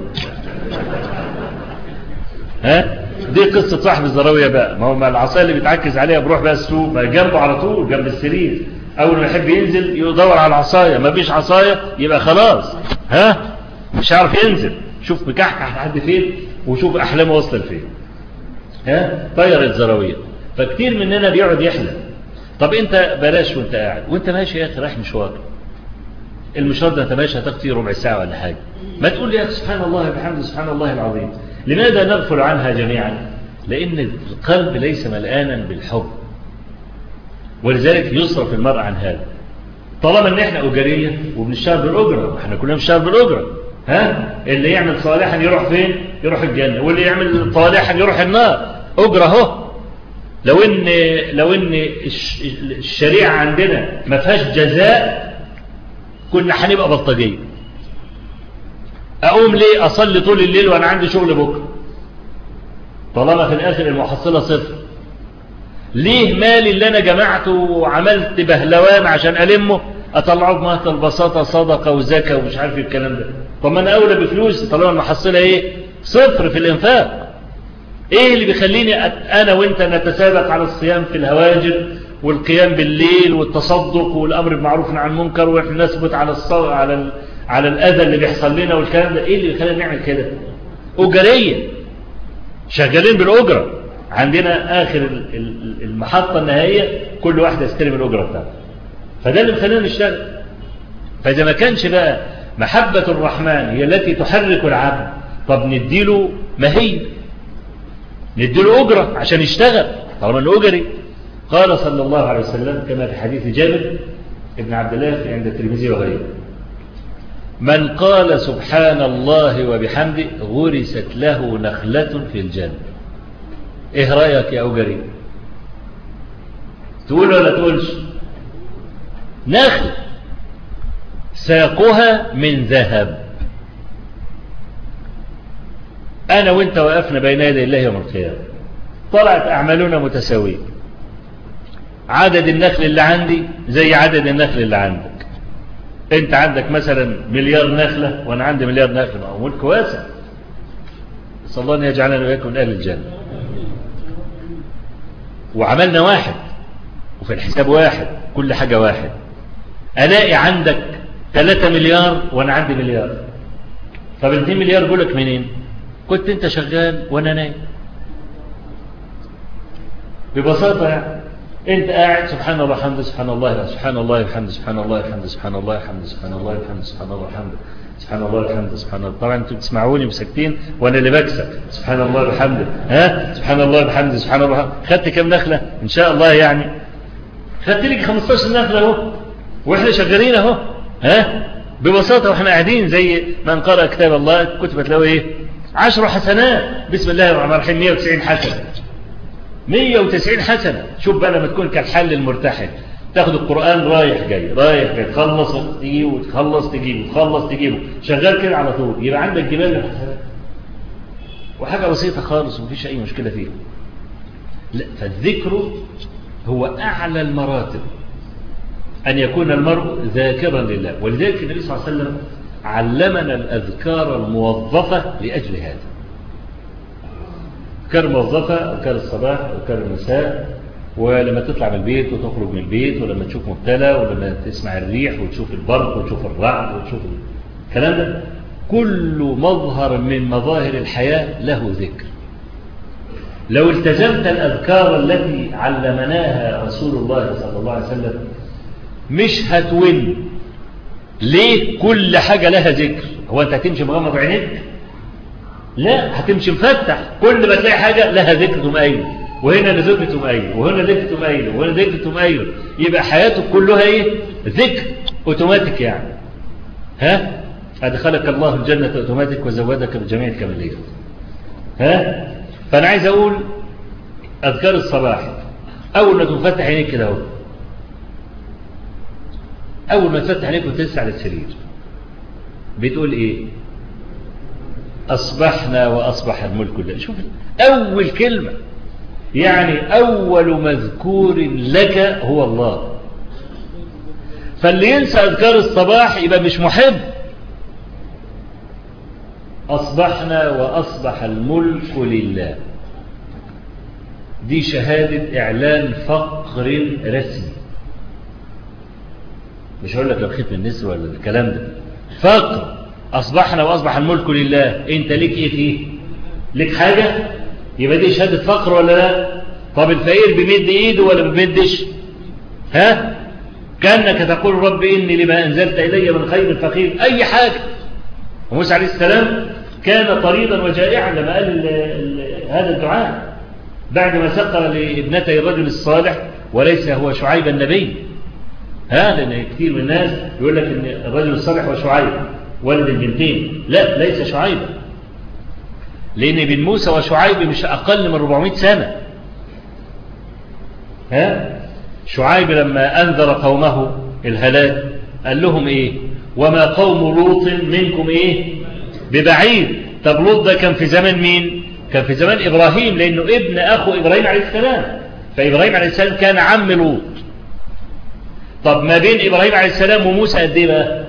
ها دي قصة صاحب الزراوية بقى. ما هو ما العصاية اللي بيتعكز عليها بروح بقى السوق، ما جنبه على طول جنب السرير، اول ما يحب ينزل يدور على العصاية، ما فيش عصاية يبقى خلاص ها مش عارف ينزل. شوف مكحكح لحد فين وشوف احلامه وصل لفين. ها طير الزراوية. فكتير مننا بيقعد يحلم. طب انت بلاش وانت قاعد وانت ماشي يا اخي رايح مشوار، المشوار ده انت ماشي هتاخد فيه ربع ساعة ولا حاجة، ما تقول لي يا اخي سبحان الله بحمد سبحان الله العظيم. لماذا نغفل عنها جميعا؟ لان القلب ليس ملآنا بالحب، ولذلك يصرف المرء عن هذا. طالما ان احنا اجارية وبنشتغل بالاجرة، احنا كلنا بنشتغل بالاجرة، ها؟ اللي يعمل صالحا يروح فين؟ يروح الجنة، واللي يعمل صالحا يروح النار. أجرة اهو. لو ان لو ان الشريعة عندنا ما فيهاش جزاء كنا هنبقى بلطجية. اقوم ليه اصلي طول الليل وانا عندي شغل بكره طالما في الاخر المحصلة صفر؟ ليه مالي اللي انا جمعته وعملت بهلوان عشان ألمه اطلعه بمهة البساطة صدقة وزكاة ومش عارف الكلام ده؟ طب ما انا اولى بفلوس طالما المحصلة ايه؟ صفر في الانفاق. ايه اللي بيخليني انا وانت نتسابق على الصيام في الهواجر والقيام بالليل والتصدق والامر بالمعروف والنهي عن المنكر واحنا نثبت على الصو... على ال... على الاذى اللي بيحصل لنا والكلام ده؟ ايه اللي بيخلينا نعمل كده؟ اجريه، شغالين بالاجره. عندنا اخر المحطه النهائيه كل واحد يستلم الاجره بتاعته. فده اللي بيخلينا نشتغل. فاذا ما كانش بقى محبه الرحمن هي التي تحرك العبد، طب نديله ماهيه، نديله أجرة عشان يشتغل طالما انه أجري. قال صلى الله عليه وسلم كما في حديث جابر ابن عبد الله عند الترمذي وغيره: من قال سبحان الله وبحمده غرست له نخلة في الجنة. ايه رأيك يا أجري؟ تقول ولا تقولش؟ نخل ساقها من ذهب. أنا وإنت وقفنا بين يدي الله يوم القيامة، طلعت أعمالنا متساوية، عدد النخل اللي عندي زي عدد النخل اللي عندك. أنت عندك مثلا مليار نخلة وأنا عندي مليار نخلة، ملك واسع. صلى الله أن يجعلنا وإياكم من أهل الجنة. وعملنا واحد وفي الحساب واحد، كل حاجة واحد. ألاقي عندك ثلاثة مليار وأنا عندي مليار، طب اثنين مليار جولك منين؟ كنت انت شغال وانا نايم. ببساطة يعني انت قاعد سبحان الله الحمد سبحان الله سبحان الله الحمد سبحان الله الحمد سبحان الله الحمد سبحان الله الحمد سبحان الله الحمد سبحان الله الحمد سبحان الله. طبعا انتوا بتسمعوني مسكتين وانا اللي بكسب سبحان الله الحمد. ها سبحان الله الحمد سبحان الله الحمد. خدت كم نخلة ان شاء الله؟ يعني خدت لك خمستاشر نخلة اهو واحنا شغالين اهو. ها ببساطة واحنا قاعدين زي من قرأ كتاب الله كتب تلاقوا ايه؟ عشر حسنات. بسم الله الرحمن الرحيم مئة وتسعين حسنة، مئة وتسعين حسنة. شوف بقى لما تكون كالحل المرتحل، تاخد القرآن رايح جاي رايح جاي، تخلص تجيبه وتخلص تجيبه وتخلص تجيبه، شغال كده على طول، يبقى عندك جبال الحسنات وحاجة بسيطة خالص ومفيش أي مشكلة فيها. لا، فالذكر هو أعلى المراتب، أن يكون المرء ذاكرا لله. ولذلك النبي صلى الله عليه وسلم علمنا الأذكار الموظفة لأجل هذا. أذكار موظفة، أذكار الصباح، أذكار المساء، ولما تطلع من البيت وتخرج من البيت، ولما تشوف مبتلى، ولما تسمع الريح وتشوف البرق وتشوف الرعد وتشوف الكلام ده، كل مظهر من مظاهر الحياة له ذكر. لو التزمت الأذكار التي علمناها رسول الله صلى الله عليه وسلم مش هتون. ليه؟ كل حاجة لها ذكر. هو أنت هتمشي مغمض عينيك؟ لا، هتمشي مفتح. كل ما تلاقي حاجة لها ذكر تقوم قايله، وهنا ذكر تقوم قايله، وهنا ذكر تقوم قايله، وهنا ذكر تقوم قايله. يبقى حياتك كلها ايه؟ ذكر اوتوماتيك يعني. ها؟ أدخلك الله الجنة اوتوماتيك وزودك بجميع الكماليات. ها؟ فأنا عايز أقول أذكار الصباح أول ما تفتح عينيك كده اهو، أول ما تفتح عينيك وتنسى على السرير بتقول إيه؟ أصبحنا وأصبح الملك لله. شوف أول كلمة، يعني أول مذكور لك هو الله. فاللي ينسى أذكار الصباح يبقى مش محب. أصبحنا وأصبح الملك لله، دي شهادة إعلان فقر رسمي. مش هقول لك لو ختم النسر ولا الكلام ده، فقر. أصبحنا وأصبح الملك لله، أنت ليك إيه فيه؟ ليك حاجة؟ يبقى دي شهادة فقر ولا لا؟ طب الفقير بيمد إيده ولا بيمدش؟ ها؟ كأنك تقول رب إني لما أنزلت إلي من خير فقير. أي حاجة. وموسى عليه السلام كان طريدا وجائعا لما قال ال ال هذا الدعاء بعد ما سقى لابنتي الرجل الصالح وليس هو شعيب النبي. ها؟ لأن كثير من الناس يقول لك إن الرجل الصالح هو شعيب. والد البنتين، لا ليس شعيبا، لأن بين موسى وشعيب مش أقل من أربعمائة سنة. ها؟ شعيب لما أنذر قومه الهلاك قال لهم إيه؟ وما قوم لوط منكم إيه؟ ببعيد. طب لوط ده كان في زمن مين؟ كان في زمن إبراهيم، لأنه ابن أخو إبراهيم عليه السلام، فإبراهيم عليه السلام كان عم لوط. طب ما بين إبراهيم عليه السلام وموسى قد إيه بقى؟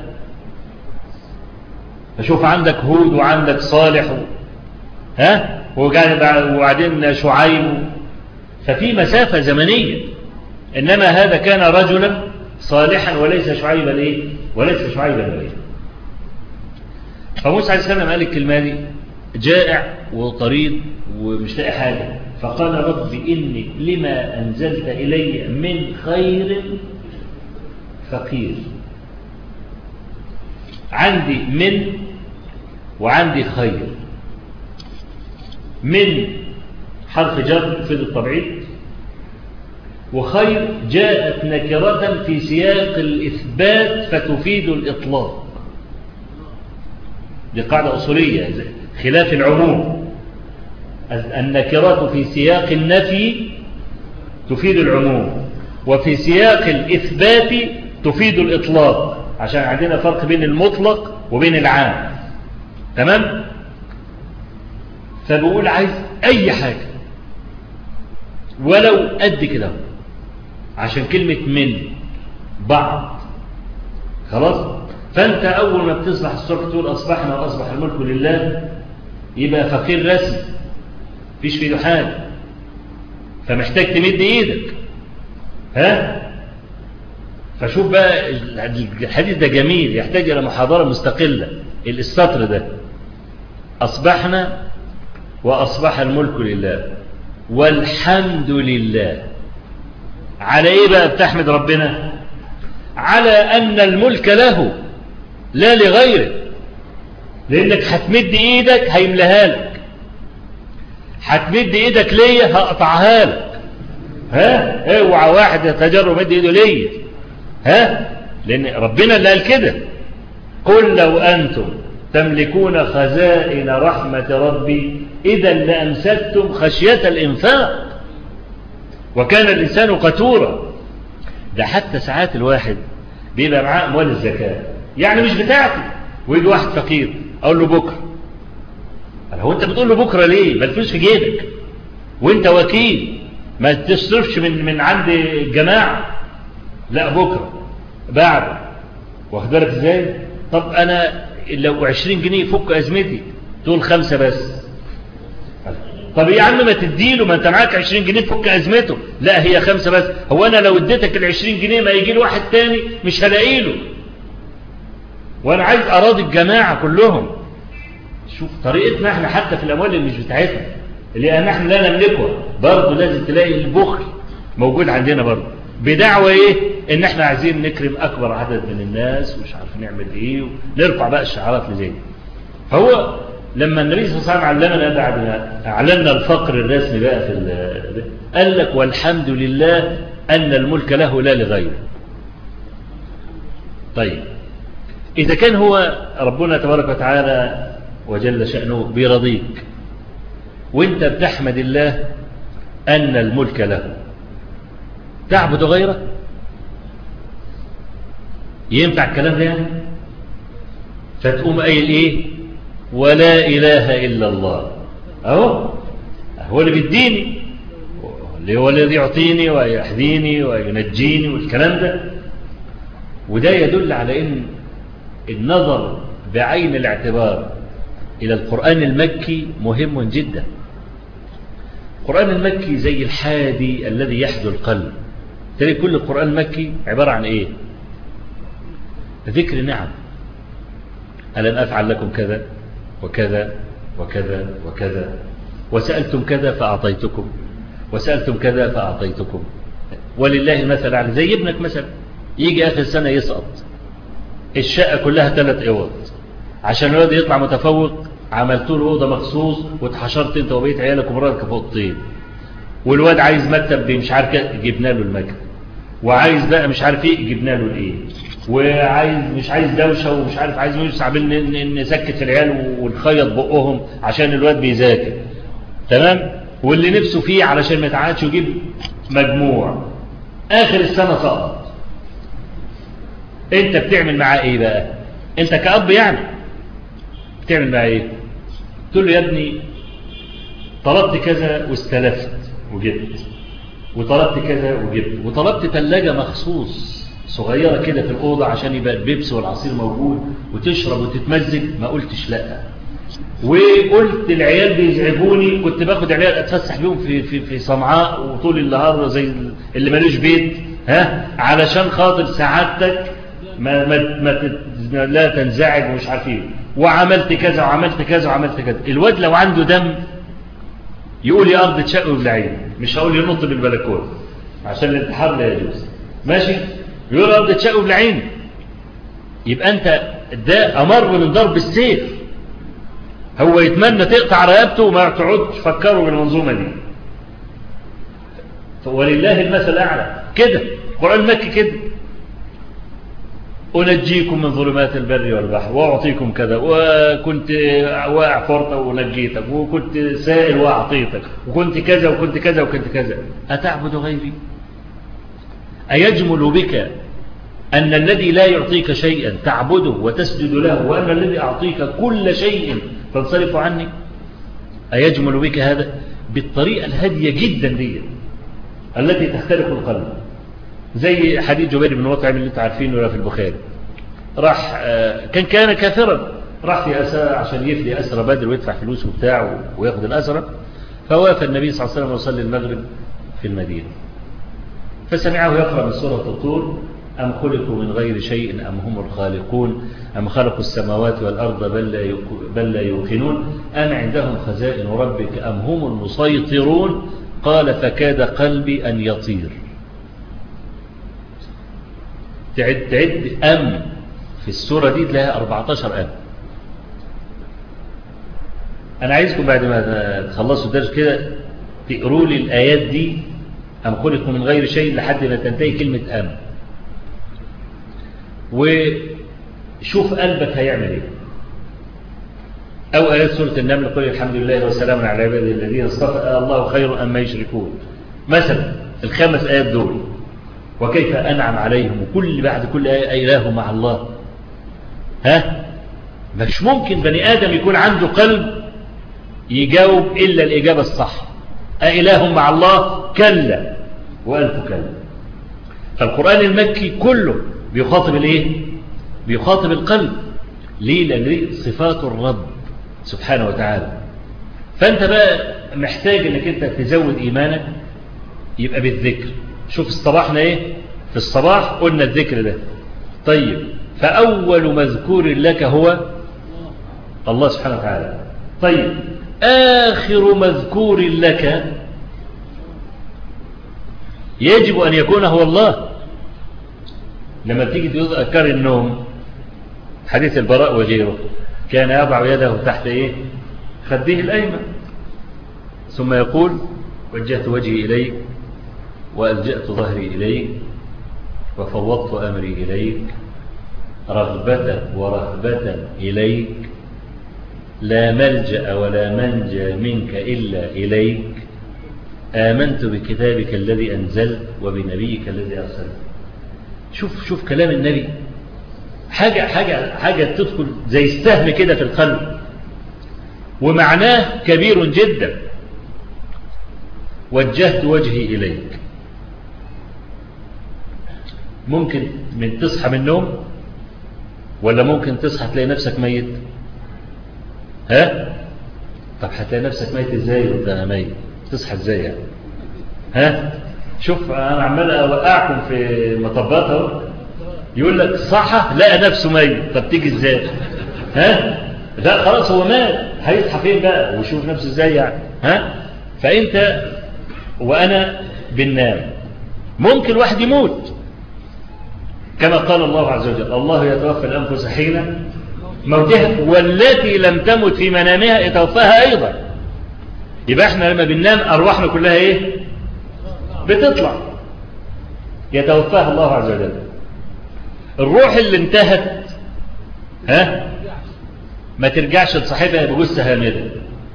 فشوف عندك هود وعندك صالح و... ها؟ وبعدين شعيب، ففي مسافة زمنية. إنما هذا كان رجلا صالحا وليس شعيبا إيه؟ وليس شعيبا إيه؟ فموسى عليه السلام قال الكلمة دي جائع وطريد ومش لاقي حاجة، فقال رب إني لما أنزلت إلي من خير فقير. عندي من وعندي خير. من حرف جر تفيد التبعيض، وخير جاءت نكرة في سياق الإثبات فتفيد الإطلاق. دي قاعدة أصولية خلاف العموم. النكرات في سياق النفي تفيد العموم، وفي سياق الإثبات تفيد الإطلاق، عشان عندنا فرق بين المطلق وبين العام. تمام؟ فبقول عايز أي حاجة ولو قد كده، عشان كلمة من بعض. خلاص؟ فأنت أول ما بتصبح الصبح تقول أصبحنا وأصبح الملك لله، يبقى فقير رسمي فيش في ايده حاجة، فمحتاج تمد إيدك. ها؟ فشوف بقى الحديث ده جميل، يحتاج إلى محاضرة مستقلة. السطر ده أصبحنا وأصبح الملك لله والحمد لله. على إيه بقى بتحمد ربنا؟ على أن الملك له لا لغيره، لأنك هتمد إيدك هيملها لك، هتمد إيدك ليا هقطعها لك. ها؟ اوعى واحد يتجرب مد إيده ليا. ها؟ لأن ربنا اللي قال كده، قل لو أنتم تملكون خزائن رحمة ربي إذا لأمسكتم خشية الإنفاق وكان الإنسان قتورا. ده حتى ساعات الواحد بيبقى معاه أموال الزكاة يعني مش بتاعتي، ويجي واحد فقير أقول له بكرة. هو أنت بتقول له بكرة ليه؟ ما الفلوس في جيبك وأنت وكيل، ما تصرفش من من عند الجماعة. لا بكرة بعد، واخد بالك ازاي؟ طب أنا لو عشرين جنيه فك أزمتي، تقول خمسة بس. طب يا عم ما تديله، ما انت معاك عشرين جنيه تفك أزمته. لا هي خمسة بس. هو أنا لو اديتك العشرين جنيه ما يجي له واحد تاني مش هلاقي له، وأنا عايز أراضي الجماعة كلهم. شوف طريقتنا احنا حتى في الأموال اللي مش بتاعتنا اللي نحن لا نملكها، برضه لازم تلاقي البخل موجود عندنا برضه، بدعوة ايه؟ ان احنا عايزين نكرم اكبر عدد من الناس ومش عارف نعمل ايه، ونرفع بقى الشعارات اللي زي دي. فهو لما النبي صلى الله عليه وسلم علمنا بعد ما اعلنا الفقر الرسمي بقى في قال لك والحمد لله ان الملك له لا لغيره. طيب اذا كان هو ربنا تبارك وتعالى وجل شأنه بيرضيك وانت بتحمد الله ان الملك له، تعبد غيره؟ ينفع الكلام ده يعني؟ فتقوم قايل ايه؟ ولا اله الا الله. اهو هو اللي بيديني، اللي هو الذي يعطيني ويحذيني وينجيني والكلام ده. وده يدل على ان النظر بعين الاعتبار الى القرآن المكي مهم جدا. القرآن المكي زي الحادي الذي يحدو القلب. تلاقي كل القرآن المكي عبارة عن ايه؟ ذكر نعم. ألم أفعل لكم كذا وكذا وكذا وكذا، وسألتم كذا فأعطيتكم، وسألتم كذا فأعطيتكم، ولله المثل على. زي ابنك مثلا يجي آخر سنة يسقط، الشقة كلها ثلاث أوض، عشان الولد يطلع متفوق عملت له أوضة مخصوص واتحشرت انت وبيت عيالك ومراتك فوق الطين. والواد عايز مكتب مش عارف جبنا له المكتب، وعايز بقى مش عارف ايه جبنا له الايه. وعايز مش عايز دوشه ومش عارف عايز يوسع بين نسكت العيال ونخيط بقهم عشان الواد بيذاكر، تمام؟ واللي نفسه فيه علشان ما يتعادش ويجيب مجموع اخر السنه سقط. انت بتعمل معاه ايه بقى؟ انت كأب يعني بتعمل معاه ايه؟ تقول له يا ابني طلبت كذا واستلفت وجبت، وطلبت كذا وجبت، وطلبت ثلاجه مخصوص صغيره كده في الاوضه عشان يبقى البيبسي والعصير موجود وتشرب وتتمزج، ما قلتش لا. وقلت العيال بيزعجوني، كنت باخد العيال اتفسح بيهم في في في صنعاء وطول النهار زي اللي مالوش بيت، ها، علشان خاطر سعادتك ما ما, ما لا تنزعج ومش عارف ايه، وعملت كذا وعملت كذا وعملت كذا. الواد لو عنده دم يقول يا ارض تشق بالعين، مش هقول ينط بالبلكونه عشان الانتحار لا يجوز، ماشي؟ يقول يا ارض تشق بالعين، يبقى انت ده امر من ضرب السيف. هو يتمنى تقطع رقبته وما تقعدش تفكروا بالمنظومه دي. ولله المثل الاعلى كده، القران المكي كده، أنجيكم من ظلمات البر والبحر وأعطيكم كذا، وكنت واقع فرطة ونجيتك، وكنت سائل وأعطيتك، وكنت كذا وكنت كذا وكنت كذا، أتعبد غيري؟ أيجمل بك أن الذي لا يعطيك شيئا تعبده وتسجد له، وأن الذي أعطيك كل شيء تنصرف عني؟ أيجمل بك هذا؟ بالطريقة الهادية جدا دي التي تخترق القلب، زي حديث جبير بن مطعم اللي انتم عارفينه ولا في البخاري. راح كان كان كافرا، راح في أسرى عشان يفدي أسرى بدر ويدفع فلوسه بتاعه وياخد الأسرى، فوافى النبي صلى الله عليه وسلم وصلي المغرب في المدينة، فسمعه يقرأ من سورة الطور: أم خلقوا من غير شيء أم هم الخالقون أم خلقوا السماوات والأرض بل لا بل لا يوقنون أم عندهم خزائن ربك أم هم المسيطرون. قال فكاد قلبي أن يطير. تعد تعد أم في السورة دي تلاقيها أربعة عشر أم. أنا عايزكم بعد ما تخلصوا الدرس كده تقروا لي الآيات دي، أم خلقوا من غير شيء لحد ما تنتهي كلمة أم، وشوف قلبك هيعمل ايه. أو آيات سورة النمل: قل الحمد لله وسلام على عباده الذين اصطفى الله خير أما يشركون، مثلا الخمس آيات دول، وكيف أنعم عليهم، وكل بعد كل آية إله مع الله. ها، مش ممكن بني آدم يكون عنده قلب يجاوب إلا الإجابة الصح. أإله مع الله؟ كلا وألف كلا. فالقرآن المكي كله بيخاطب الايه؟ بيخاطب القلب. ليه؟ لأن صفات الرب سبحانه وتعالى. فأنت بقى محتاج أنك أنت تزود إيمانك، يبقى بالذكر. شوف اصطباحنا ايه في الصباح؟ قلنا الذكر ده. طيب، فأول مذكور لك هو الله سبحانه وتعالى. طيب، آخر مذكور لك يجب أن يكون هو الله. لما تيجي تذكر النوم، حديث البراء وغيره، كان يضع يده تحت ايه؟ خده الأيمن، ثم يقول: وجهت وجهي إليك وألجأت ظهري إليك وفوضت أمري إليك رغبة ورهبة إليك لا ملجأ ولا منجى منك إلا إليك آمنت بكتابك الذي أنزلت وبنبيك الذي أرسلت. شوف شوف كلام النبي، حاجة حاجة حاجة تدخل زي السهم كده في القلب، ومعناه كبير جدا. وجهت وجهي إليك، ممكن من تصحى من النوم، ولا ممكن تصحى تلاقي نفسك ميت؟ ها؟ طب هتلاقي نفسك ميت ازاي وانت ميت؟ تصحى ازاي يعني؟ ها؟ شوف انا عمال اوقعكم في مطبات اهو، يقول لك صحى لقى نفسه ميت، طب تيجي ازاي؟ ها؟ لا خلاص هو مات، هيصحى فين بقى ويشوف نفسه ازاي يعني؟ ها؟ فانت وانا بننام، ممكن واحد يموت كما قال الله عز وجل: الله يتوفى الأنفس حين موتها والتي لم تمت في منامها يتوفاها أيضا. يبقى احنا لما بننام أرواحنا كلها ايه؟ بتطلع، يتوفاها الله عز وجل. الروح اللي انتهت ها ما ترجعش لصاحبها بجثة هامدة،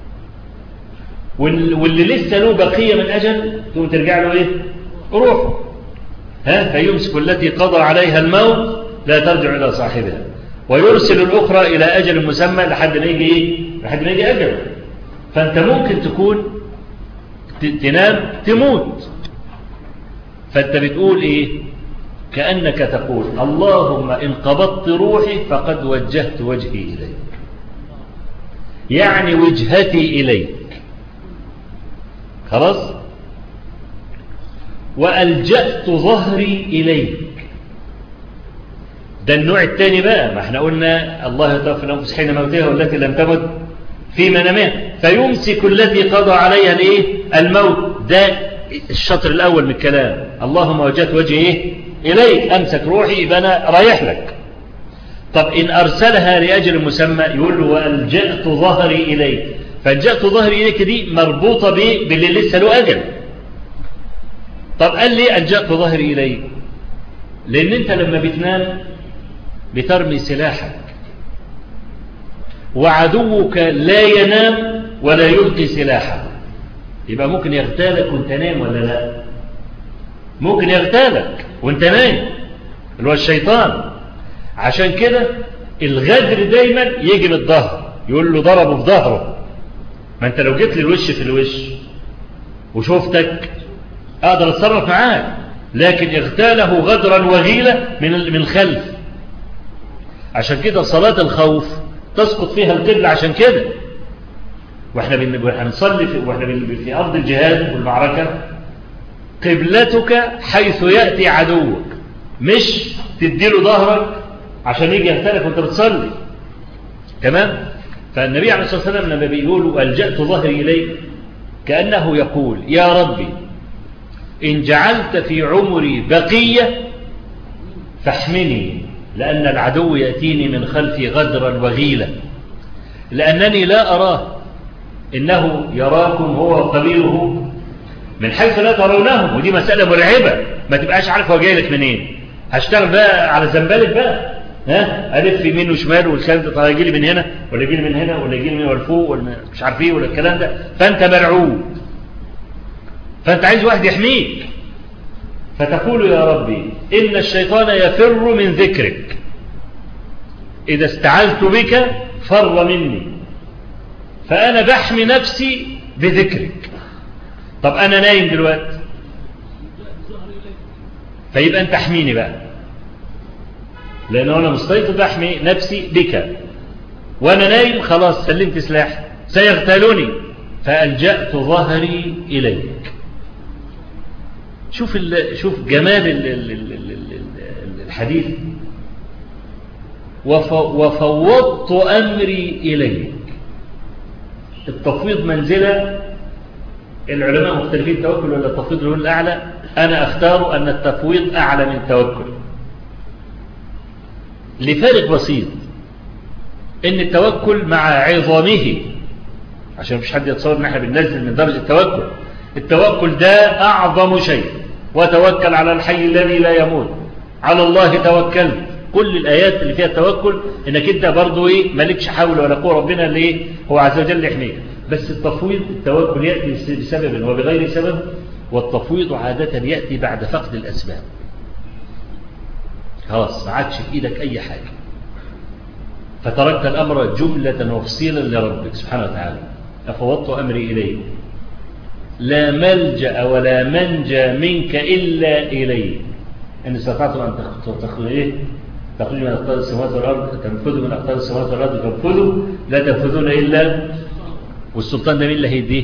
واللي لسه له بقية من أجل تقوم ترجع له إيه؟ روح. ها فيمسك التي قضى عليها الموت لا ترجع إلى صاحبها، ويرسل الأخرى إلى أجل مسمى لحد ما يجي إيه؟ لحد ما يجي أجل. فأنت ممكن تكون تنام تموت، فأنت بتقول إيه؟ كأنك تقول اللهم إن قبضت روحي فقد وجهت وجهي إليك، يعني وجهتي إليك خلاص، وألجأت ظهري إليك. ده النوع الثاني بقى، ما احنا قلنا الله يتوفى الأنفس حين موتها والتي لم تمت في منامها فيمسك التي قضى عليها الايه؟ الموت. ده الشطر الأول من الكلام، اللهم وجهت وجهي إليك، أمسك روحي يبقى أنا رايح لك. طب إن أرسلها لأجل مسمى يقول له وألجأت ظهري إليك، فألجأت ظهري إليك دي مربوطة باللي لسه له أجل. طب قال لي ألجأت ظهري إليك؟ لأن أنت لما بتنام بترمي سلاحك، وعدوك لا ينام ولا يلقي سلاحه، يبقى ممكن يغتالك وانت نايم ولا لا؟ ممكن يغتالك وانت نايم، اللي هو الشيطان. عشان كده الغدر دايما يجي بالظهر، يقول له ضربه في ظهره. ما انت لو جيت لي الوش في الوش وشوفتك اقدر اتصرف معاك، لكن اغتاله غدرا وغيلة من من الخلف. عشان كده صلاة الخوف تسقط فيها القبلة. عشان كده واحنا بنصلي في واحنا في ارض الجهاد والمعركة قبلتك حيث يأتي عدوك، مش تديله ظهرك عشان يجي يغتالك وانت بتصلي. تمام؟ فالنبي عليه الصلاة والسلام لما بيقول ألجأت ظهري إليك كأنه يقول يا ربي إن جعلت في عمري بقية فاحمني، لأن العدو يأتيني من خلفي غدرا وغيلا، لأنني لا أراه، إنه يراكم هو وقبيله من حيث لا ترونهم. ودي مسألة مرعبة، ما تبقاش عارف هو جاي لك منين. هشتغل بقى على زنبالك بقى، ها ألف يمين وشمال والكلام ده، طيب يجي لي من هنا ولا يجي لي من هنا ولا يجي لي من فوق ولا مش عارف ايه ولا الكلام ده. فأنت مرعوب، فأنت عايز واحد يحميك، فتقول يا ربي إن الشيطان يفر من ذكرك، إذا استعذت بك فر مني، فأنا بحمي نفسي بذكرك. طب أنا نايم دلوقتي، فيبقى أنت احميني بقى، لأنه أنا مستيقظ أحمي نفسي بك، وأنا نايم خلاص سلمت سلاحي سيغتالوني، فألجأت ظهري إليك. شوف شوف جمال الحديث، وفوضت أمري إليك. التفويض منزلة، العلماء مختلفين التوكل ولا التفويض له الأعلى. أنا أختار أن التفويض أعلى من التوكل لفارق بسيط، إن التوكل مع عظامه، عشان مفيش حد يتصور إن احنا بننزل من درجة التوكل. التوكل ده أعظم شيء، وتوكل على الحي الذي لا يموت، على الله توكلت. كل الآيات اللي فيها التوكل إنك أنت برضو إيه مالكش حول ولا قوة، ربنا اللي إيه هو عز وجل يحميك. بس التفويض التوكل يأتي بسبب وبغير سبب، والتفويض عادة يأتي بعد فقد الأسباب. خلاص ما عادش في إيدك أي حاجة، فتركت الأمر جملة وفصيلا لربك سبحانه وتعالى. أفوضت أمري إليه، لا ملجأ ولا منجى منك إلا إليه. إن استطعتم أن تخرجوا إيه تخرجوا من أقطار السماوات والأرض، تنفذوا من أقطار السماوات والأرض تنفذوا، لا تنفذون إلا. والسلطان ده مين اللي هيديه؟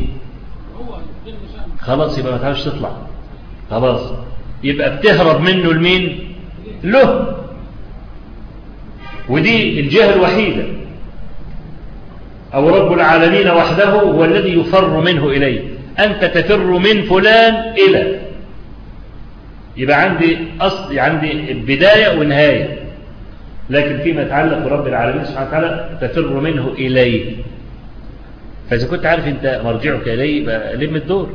خلاص يبقى ما تعرفش تطلع، خلاص يبقى بتهرب منه لمين؟ له. ودي الجهة الوحيدة، أو رب العالمين وحده هو الذي يفر منه إليه. أنت تفر من فلان إلى، يبقى عندي أصل، عندي بداية ونهاية. لكن فيما يتعلق برب العالمين سبحانه وتعالى تفر منه إليه. فإذا كنت عارف أنت مرجعك إليه يبقى لم الدور.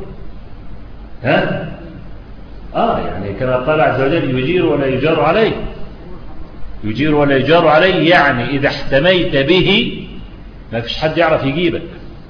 ها؟ آه يعني كما قال عز وجل يجير ولا يجار عليه. يجير ولا يجار عليه، يعني إذا احتميت به ما فيش حد يعرف يجيبك،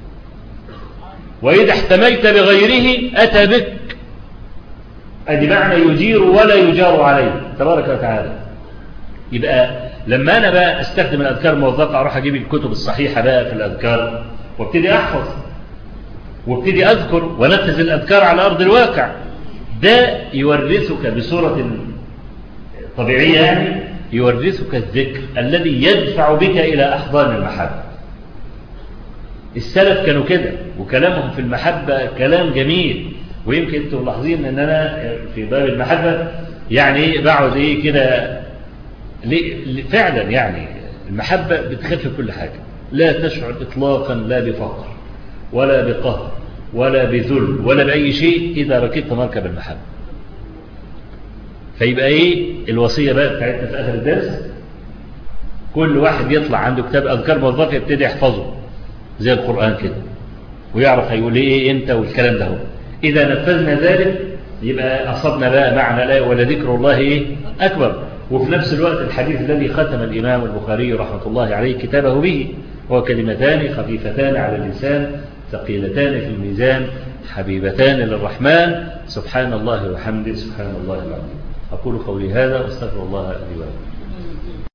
وإذا احتميت بغيره أتى بك. أدي معنى يجير ولا يجار عليه تبارك وتعالى. يبقى لما أنا بقى أستخدم الأذكار الموظفة أروح أجيب الكتب الصحيحة بقى في الأذكار وابتدي أحفظ وابتدي أذكر ونفذ الأذكار على أرض الواقع، ده يورثك بصورة طبيعية، يعني يورثك الذكر الذي يدفع بك إلى أحضان المحبة. السلف كانوا كده، وكلامهم في المحبة كلام جميل. ويمكن انتم ملاحظين ان انا في باب المحبة يعني بقعد ايه كده فعلا، يعني المحبة بتخف كل حاجة، لا تشعر اطلاقا لا بفقر ولا بقهر ولا بذل ولا بأي شيء إذا ركبت مركب المحبة. فيبقى ايه الوصية بقى بتاعتنا في آخر الدرس؟ كل واحد يطلع عنده كتاب أذكار موظفة يبتدي يحفظه زي القرآن كده، ويعرف هيقول ايه امتى والكلام ده. هو إذا نفذنا ذلك يبقى أصبنا بقى معنى لا ولا ذكر الله إيه أكبر. وفي نفس الوقت الحديث الذي ختم الإمام البخاري رحمة الله عليه كتابه به هو كلمتان خفيفتان على اللسان ثقيلتان في الميزان حبيبتان للرحمن، سبحان الله وحمده، سبحان الله العظيم. أقول قولي هذا واستغفر الله لي ولكم.